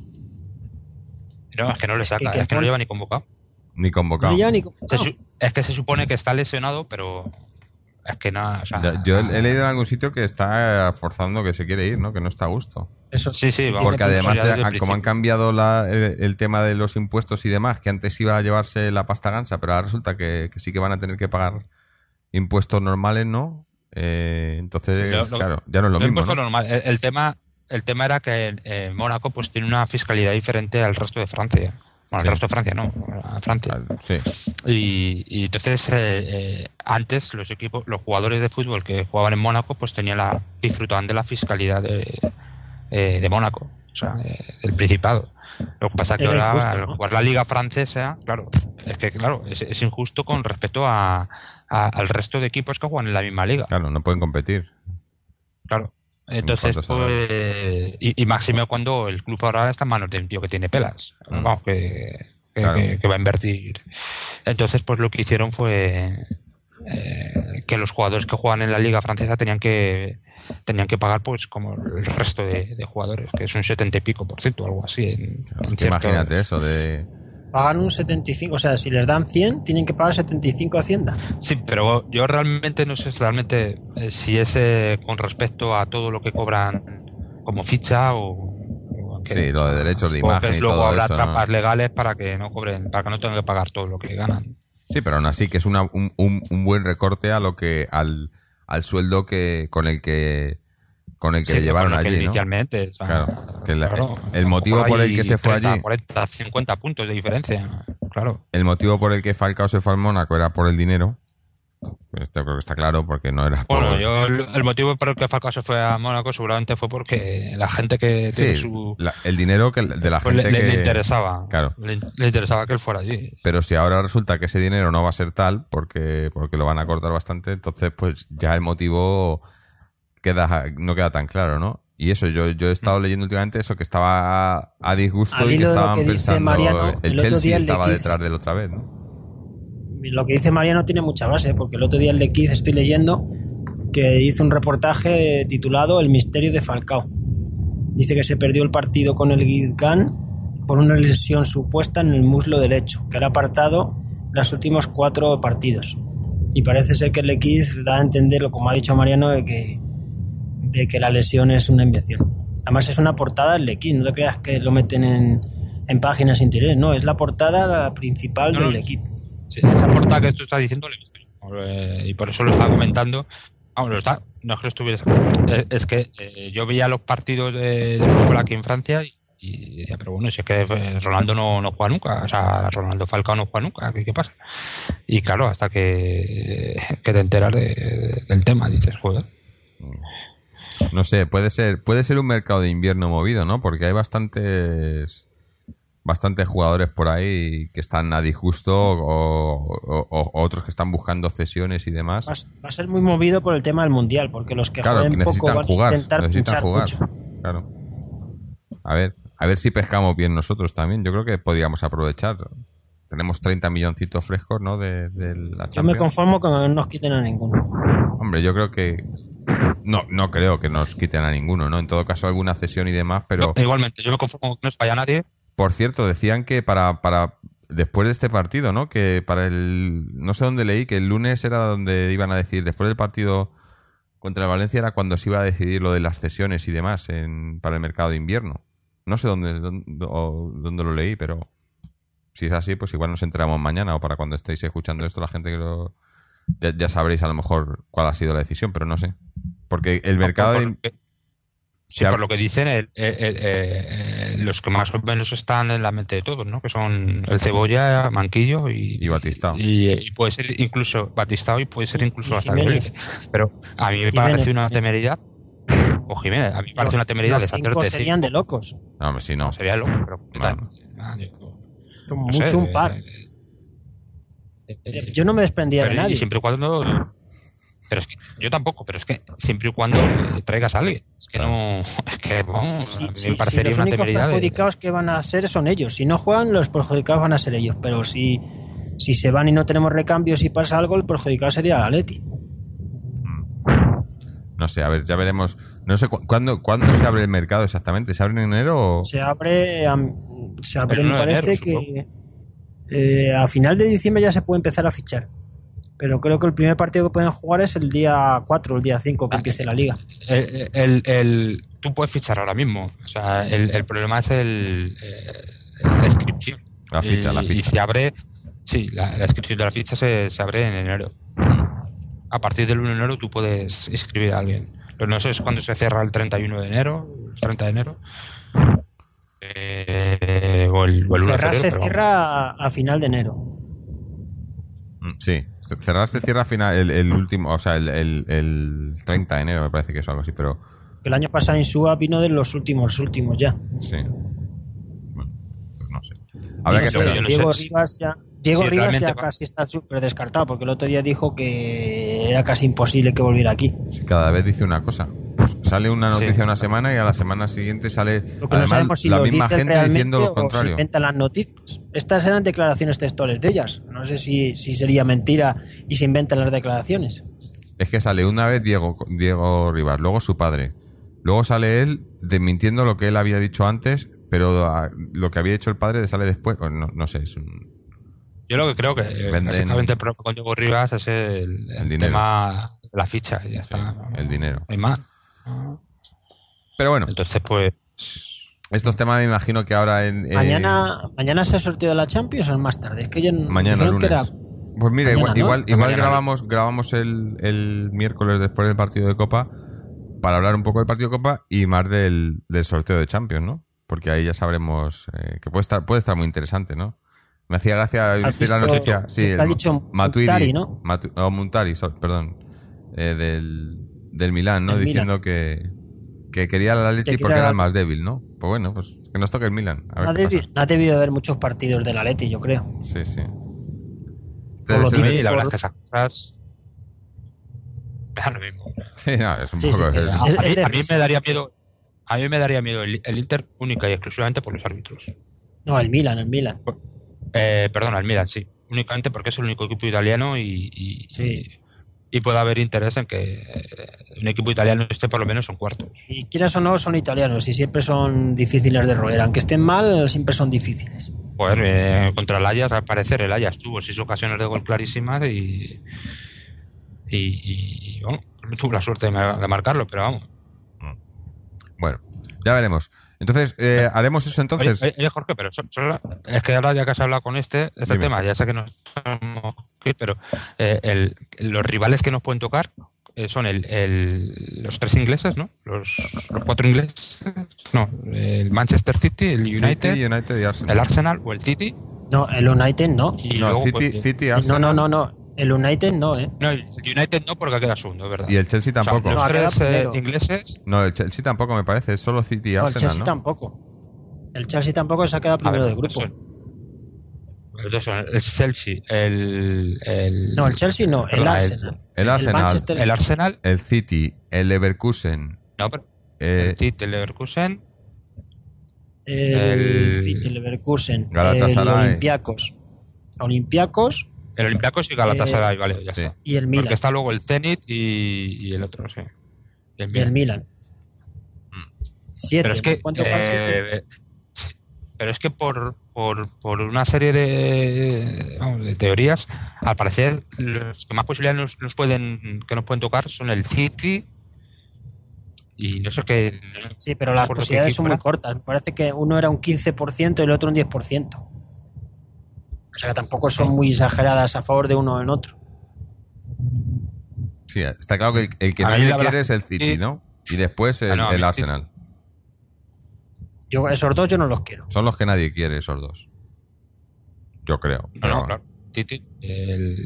No, es que no le saca, es que, es que no lleva ni convocado. Ni convocado. No lleva ni convocado. Se, es que se supone que está lesionado, pero es que nada. O sea, yo he leído en algún sitio que está forzando que se quiere ir, ¿no? Que no está a gusto. Eso sí, sí. Vamos, porque además, de, como han cambiado la, el, el tema de los impuestos y demás, que antes iba a llevarse la pasta gansa, pero ahora resulta que, que sí que van a tener que pagar impuestos normales, ¿no? Eh, entonces, lo, lo, claro, ya no es lo mismo, ¿no? Normal. El, el tema... El tema era que eh, Mónaco pues tiene una fiscalidad diferente al resto de Francia. Bueno, sí. al resto de Francia no, a Francia. Sí. Y, y entonces eh, eh, antes los equipos, los jugadores de fútbol que jugaban en Mónaco pues tenían la, disfrutaban de la fiscalidad de, eh, de Mónaco, o sea, eh, del Principado. Lo que pasa es que ahora injusto, al jugar ¿no? la Liga Francesa, claro, es que claro, es, es injusto con respecto a, a, al resto de equipos que juegan en la misma liga. Claro, no pueden competir. Claro. Entonces, pues, y, y máximo cuando el club ahora está en manos de un tío que tiene pelas, mm. vamos, que, que, claro. que, que va a invertir. Entonces, pues lo que hicieron fue eh, que los jugadores que juegan en la liga francesa tenían que tenían que pagar pues como el resto de, de jugadores, que es un setenta y pico por ciento, algo así. En, claro, en cierto... Imagínate eso de... Pagan un setenta y cinco, o sea, si les dan cien, tienen que pagar setenta y cinco a Hacienda. Sí, pero yo realmente no sé realmente eh, si es eh, con respecto a todo lo que cobran como ficha o... o sí, que, lo de derechos de imagen y luego todo habrá eso, trampas ¿no? legales para que no cobren, para que no tengan que pagar todo lo que ganan. Sí, pero aún así que es una, un, un, un buen recorte a lo que al, al sueldo que con el que con el que sí, le llevaron allí, ¿no? Inicialmente. O sea, claro, que la, claro, el motivo por el que se fue treinta, allí... cuarenta, cincuenta puntos de diferencia, claro. El motivo por el que Falcao se fue al Mónaco era por el dinero. Esto creo que está claro porque no era por... Bueno, yo el, el motivo por el que Falcao se fue a Mónaco seguramente fue porque la gente que Sí, tiene su... la- el dinero que de la pues gente le, que... le interesaba. Claro. Le, le interesaba que él fuera allí. Pero si ahora resulta que ese dinero no va a ser tal, porque, porque lo van a cortar bastante, entonces pues ya el motivo queda, no queda tan claro, ¿no? Y eso, yo, yo he estado leyendo últimamente eso, que estaba a, a disgusto Al y que hilo de lo estaban que dice pensando Mariano, el el otro Chelsea día el estaba Lequiz- detrás del otra vez, ¿no? Lo que dice Mariano tiene mucha base, porque el otro día en Lequiz estoy leyendo que hizo un reportaje titulado El misterio de Falcao. Dice que se perdió el partido con el Guingamp por una lesión supuesta en el muslo derecho, que era apartado los últimos cuatro partidos. Y parece ser que el Lequiz da a entender, como ha dicho Mariano, de que, de que la lesión es una invención. Además es una portada del Lequiz, no te creas que lo meten en, en páginas interiores, no, es la portada la principal No, del no. Lequiz. Sí, esa portada que tú estás diciendo la he visto. Eh, y por eso lo estaba comentando. Vamos, lo está, no es que lo estuviera. Es, es que eh, yo veía los partidos de, de fútbol aquí en Francia y, y decía, pero bueno, si es que eh, Ronaldo no, no juega nunca. O sea, Ronaldo Falcao no juega nunca. ¿Qué, qué pasa? Y claro, hasta que, que te enteras de, de- del tema, dices, joder. No sé, puede ser, puede ser un mercado de invierno movido, ¿no? Porque hay bastantes bastantes jugadores por ahí que están a disgusto o, o- o otros que están buscando cesiones y demás. Va a, va a ser muy movido por el tema del mundial, porque los que Claro, que jueguen poco necesitan van a jugar, intentar necesitan pinchar jugar. mucho. Claro. A ver, a ver si pescamos bien nosotros también. Yo creo que podríamos aprovechar. Tenemos treinta milloncitos frescos, ¿no? De, de la Yo me Champions. conformo con que no nos quiten a ninguno. Hombre, yo creo que no, no creo que nos quiten a ninguno, ¿no? En todo caso, alguna cesión y demás, pero No, igualmente, yo me conformo con que no se vaya nadie. por cierto, decían que para, para después de este partido, ¿no? Que para el no sé dónde leí que el lunes era donde iban a decir, después del partido contra el Valencia era cuando se iba a decidir lo de las cesiones y demás en, para el mercado de invierno. No sé dónde, dónde, o dónde lo leí, pero si es así, pues igual nos enteramos mañana o para cuando estéis escuchando esto, la gente que lo... Ya, ya sabréis a lo mejor cuál ha sido la decisión, pero no sé. Porque el mercado Por- de... por- se Sí, ha- por lo que dicen, el- el- el- eh, los que más o menos están en la mente de todos, ¿no? Que son el Cebolla, Manquillo y, Y Batistao. Y, y puede ser incluso Batistao y puede ser incluso Y hasta Jiménez. Llorente. Pero a mí me Jiménez parece una también. temeridad. O Jiménez, a mí me parece Los- una temeridad los cinco deshacerte serían de locos. No, hombre, sí, no. Sería loco, pero ¿qué tal? No. Ah, yo- Son no mucho sé, un par. eh, eh, eh, Yo no me desprendía de pero y nadie. siempre y cuando. Pero es que yo tampoco, pero es que siempre y cuando eh, traigas a alguien. Es que no. Es que, vamos, Sí, a mí sí, me sí, parecería los una únicos temeridad. de- perjudicados que van a ser son ellos. Si no juegan, los perjudicados van a ser ellos. Pero si, si se van y no tenemos recambios y pasa algo, el perjudicado sería el Atleti. No sé, a ver, ya veremos. No sé cu- cuándo, cuándo se abre el mercado exactamente. ¿Se abre en enero o...? Se abre, am- se abre El me uno de parece enero, que eh, a final de diciembre ya se puede empezar a fichar. Pero creo que el primer partido que pueden jugar es el día cuatro, el día cinco que empiece la liga. El, el- el- tú puedes fichar ahora mismo. O sea, el, el problema es el, eh, la inscripción. La ficha, y, la Y ficha. se abre. Sí, la, la inscripción de la ficha se, se abre en enero. A partir del uno de enero tú puedes inscribir a alguien. Pero no sé es cuándo se cierra el treinta y uno de enero, el treinta de enero. Eh, o el, o el uno de Cerrar febrero. se pero cierra a final de enero. Mm, Sí, cerrar se cierra a final, el, el último, o sea, el, el, el treinta de enero me parece que es algo así, pero Que el año pasado Insúa vino de los últimos, últimos ya. sí. Bueno, pues no sé. Habrá que no sé, esperar. yo no Diego sé. Rivas ya, Diego Sí, Rivas realmente ya va- casi está súper descartado porque el otro día dijo que era casi imposible que volviera aquí. Cada vez dice una cosa. Pues sale una noticia Sí. una semana y a la semana siguiente sale Lo que no además sabemos si la lo misma dicen gente realmente diciendo lo o se contrario. inventan las noticias. Estas eran declaraciones textuales de ellas. No sé si, si sería mentira y se inventan las declaraciones. Es que sale una vez Diego, Diego Rivas, luego su padre. Luego sale él desmintiendo lo que él había dicho antes, pero ah, lo que había dicho el padre sale después. Pues no, no sé, es un... Yo lo que creo que eh, Venden- básicamente el problema con Diego Rivas es el, el El dinero. tema de la ficha. Y ya está. el dinero. No hay más. Pero bueno, Entonces, pues. estos temas me imagino que ahora en... eh, Mañana, mañana se ha sorteado la Champions o es más tarde. Es que ya mañana dijeron que lunes. era- Pues mira, mañana, igual, ¿no? igual, igual Mañana. grabamos, grabamos el, el miércoles después del partido de Copa para hablar un poco del partido de Copa y más del, del sorteo de Champions, ¿no? Porque ahí ya sabremos eh, que puede estar, puede estar muy interesante, ¿no? Me hacía gracia decir la noticia. Sí, el, ha dicho Matuidi, Muntari, ¿no? Matu, oh, Muntari, perdón. Eh, del, del Milán, ¿no? El Diciendo Milan. que, que quería el Atleti porque era el más débil, ¿no? Pues bueno, pues que nos toque el Milan. A ver No ha, qué debi pasa. no ha debido haber muchos partidos del Atleti, yo creo. Sí, sí. Este Por lo es el- dice- Sí, la por- verdad es que esas cosas me da lo mismo. Sí, no, es un Sí, poco... sí, es- A, Es- a mí, es de a mí risa. me daría miedo, a mí me daría miedo el, el Inter única y exclusivamente por los árbitros. No, el Milan, el Milan. Eh, perdona, el Milan, sí. Únicamente porque es el único equipo italiano y, y, Sí. y puede haber interés en que eh, un equipo italiano esté por lo menos en cuartos. Y quieras o no, son italianos y siempre son difíciles de roer. Aunque estén mal, siempre son difíciles. Joder, eh, contra el Ajax, al parecer el Ajax tuvo seis ocasiones de gol clarísimas y, y, y bueno, no tuvo la suerte de, ma- de marcarlo, pero vamos. Bueno, ya veremos. Entonces, eh, haremos eso entonces. Oye, oye, Jorge, pero so- solo- es que ahora ya que has hablado con este, este Dime. tema, ya sé que no estamos aquí, pero eh, el- los rivales que nos pueden tocar eh, son el, el- los tres ingleses, ¿no? Los, los cuatro ingleses. No, el Manchester City, el United, City, United y Arsenal. el Arsenal o el City. No, el United no. Y no, luego, City, pues, City, No, Arsenal. no, no, no. El United no, ¿eh? no, el United no, porque queda segundo, es verdad. Y el Chelsea O sea, tampoco. los No, ha quedado tres eh, primero. ingleses. No, el Chelsea tampoco me parece. Es solo City y No, el Arsenal, Chelsea ¿no? tampoco. El Chelsea tampoco se ha quedado A ver, primero del grupo. son- los dos son el Chelsea, el, el No, el Chelsea no, el perdona, Arsenal. el Arsenal, Manchester el Arsenal, El City, el Leverkusen, no, pero eh, el City, el Leverkusen, el, el- City, el Leverkusen, Galatasaray. el Olympiacos. Olympiacos el Olympiacos y Galatasaray, vale, ya sí. está. y el Milan. Porque está luego el Zenit y, y el otro, sí. Y el Y el Milan. Milan. Siete. Pero es que, ¿Cuánto van siete? eh, pero es que por, por, por una serie de, vamos, de teorías, al parecer los que más posibilidades nos, nos pueden que nos pueden tocar son el City y no sé qué. Sí, pero no me las acuerdo qué posibilidades equipo son muy era. cortas. Me parece que uno era un quince por ciento y el otro un diez por ciento. O sea que tampoco son muy exageradas a favor de uno o en otro. Sí, está claro que el, el que A mí nadie la verdad- quiere es el City, sí. ¿no? Y después el, Ah, no, a el mí el Arsenal. Yo esos dos yo no los quiero. Son los que nadie quiere, esos dos. Yo creo. No, pero- no, claro. City, el...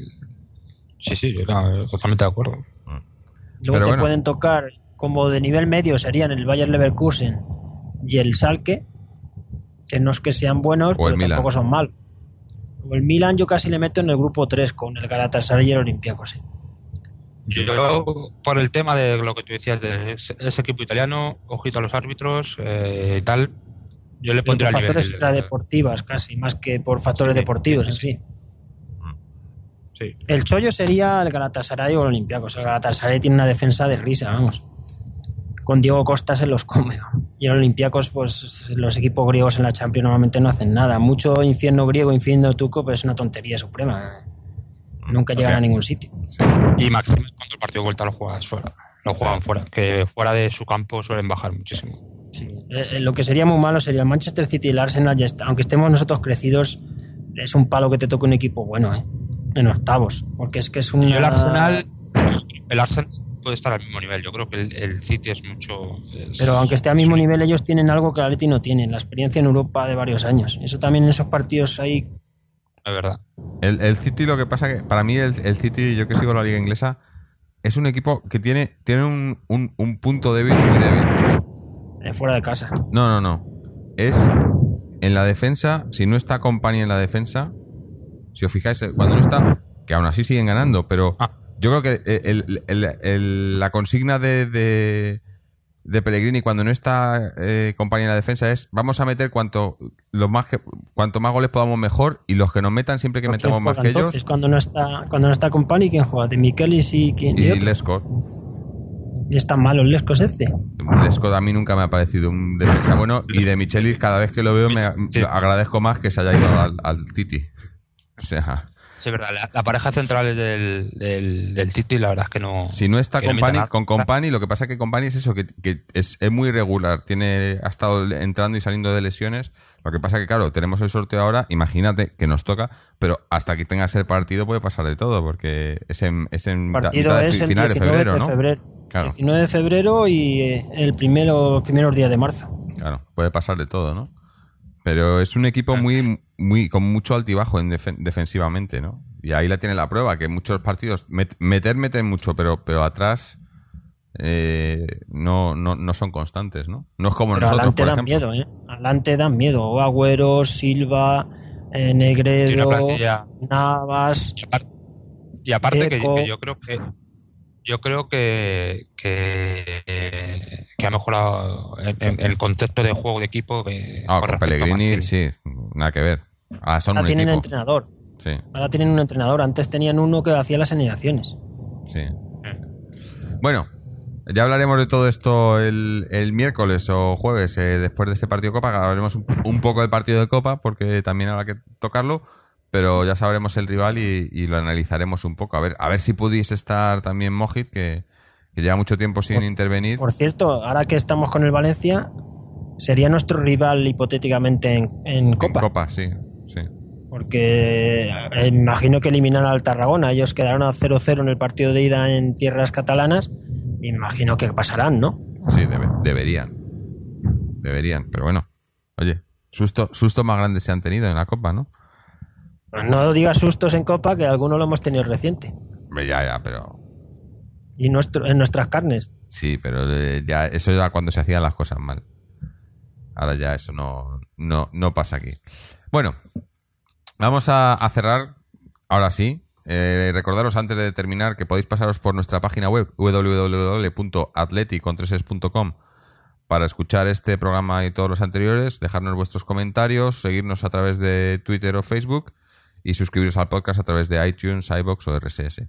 Sí, sí, yo no, totalmente de acuerdo. Luego Pero te bueno. pueden tocar como de nivel medio serían el Bayer Leverkusen y el Schalke, que no es que sean buenos, O el pero Milan. tampoco son mal. O el Milan yo casi le meto en el grupo tres con el Galatasaray y el Olympiacos. Sí. Yo, por el tema de lo que tú decías de ese, ese equipo italiano, ojito a los árbitros eh, y tal, yo le Pero pondría por al nivel factores del- extradeportivas casi, más que por factores Sí, deportivos sí, en sí. sí. Sí. El chollo sería el Galatasaray o el Olympiacos. El Galatasaray tiene una defensa de risa, vamos. Con Diego Costa se los come. Y el Olympiacos, pues los equipos griegos en la Champions normalmente no hacen nada. Mucho infierno griego, infierno turco, pero es una tontería suprema. Nunca llegan a ningún sitio. Y Maxime, cuando el partido de vuelta lo juegas fuera. Lo juegan fuera, que fuera de su campo suelen bajar muchísimo. Sí. Eh, eh, lo que sería muy malo sería el Manchester City y el Arsenal. Ya está. Aunque estemos nosotros crecidos, es un palo que te toque un equipo bueno, ¿eh? En octavos. Porque es que es un. Y el Arsenal, el Arsenal puede estar al mismo nivel. Yo creo que el, el City es mucho. es- Pero aunque esté al mismo sí. nivel, ellos tienen algo que el Atleti no tiene, la experiencia en Europa de varios años. Eso también en esos partidos ahí. Es verdad. El, el City, lo que pasa que para mí el, el City, yo que sigo la liga inglesa, es un equipo que tiene, tiene un, un, un punto débil muy débil. eh, fuera de casa. No, no, no. Es en la defensa, si no está Company en la defensa, si os fijáis, eh, cuando no está, que aún así siguen ganando, pero Ah. yo creo que el, el- el- el- la consigna de, de, de Pellegrini cuando no está eh, Company en la defensa es vamos a meter cuanto los más que, cuanto más goles podamos mejor y los que nos metan siempre que ¿Quién metamos más juega que entonces? ellos Cuando no está, cuando no está Company, ¿quién juega? De Michelis y quién. Y, y otro. Lescott. Y es tan malo el Lescos este. Lescott a mí nunca me ha parecido un defensa bueno y de Michelis cada vez que lo veo me Sí. agradezco más que se haya ido al, al City. O sea, Sí, es verdad. La, la pareja central del, del, del City, la verdad es que no. si no está que no meta Company, nada. con Company, lo que pasa es que Company es eso, que, que es, es muy irregular. Tiene, ha estado entrando y saliendo de lesiones. Lo que pasa que, claro, tenemos el sorteo ahora, imagínate que nos toca, pero hasta que tengas el partido puede pasar de todo, porque es en, es en El partido mitad de es el final de diecinueve febrero, de ¿no? febrero. Claro. diecinueve de febrero y eh, el primero, primeros días de marzo. Claro, puede pasar de todo, ¿no? Pero es un equipo muy, muy con mucho altibajo en defen- defensivamente, ¿no? Y ahí la tiene la prueba, que muchos partidos met- meter meten mucho, pero pero atrás eh, no, no no son constantes, ¿no? No es como Pero nosotros, adelante por dan ejemplo. miedo, ¿eh? Adelante dan miedo. Agüero, Silva, eh, Tiene una Negredo, plantilla. Navas, Y aparte, y aparte que, Deco. que yo creo que yo creo que, que, eh, que ha mejorado el, el- el concepto de juego de equipo que, Ah, con con respecto a Pellegrini, Mancini. sí, nada que ver. Ah, son Ahora un tienen equipo. entrenador. Sí, Ahora tienen un entrenador. Antes tenían uno que hacía las alineaciones. sí. Bueno, ya hablaremos de todo esto el, el miércoles o jueves, eh, después de este partido de Copa. Hablaremos un, un poco del partido de Copa, porque también habrá que tocarlo, pero ya sabremos el rival y, y lo analizaremos un poco. A ver, a ver si pudiese estar también Mojit, que, que lleva mucho tiempo sin Por, intervenir. por cierto, ahora que estamos con el Valencia, sería nuestro rival hipotéticamente en, en Copa. En Copa, sí, sí. Porque eh, imagino que eliminarán al Tarragona. Ellos quedaron a cero cero en el partido de ida en tierras catalanas. Imagino que pasarán, ¿no? Sí, debe- deberían. Deberían, pero bueno. Oye, susto, susto más grande se han tenido en la Copa, ¿no? Pues no digas sustos en Copa, que algunos lo hemos tenido reciente. Hombre, ya, ya, pero... Y nuestro, en nuestras carnes. Sí, pero eh, ya eso era cuando se hacían las cosas mal. Ahora ya eso no, no, no pasa aquí. Bueno, vamos a, a cerrar, ahora sí. Eh, recordaros antes de terminar que podéis pasaros por nuestra página web w w w punto atleti con tres es punto com para escuchar este programa y todos los anteriores, dejarnos vuestros comentarios, seguirnos a través de Twitter o Facebook y suscribiros al podcast a través de iTunes, iVoox o R S S.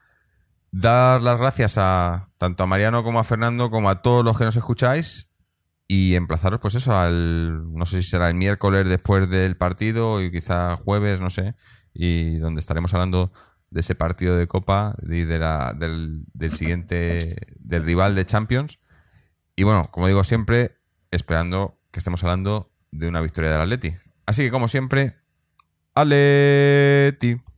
Dar las gracias a tanto a Mariano como a Fernando como a todos los que nos escucháis y emplazaros pues eso al, no sé si será el miércoles después del partido y quizá jueves, no sé, y donde estaremos hablando de ese partido de Copa y de la, del, del siguiente, del rival de Champions. Y bueno, como digo siempre, esperando que estemos hablando de una victoria del Atleti. Así que como siempre, Atleti.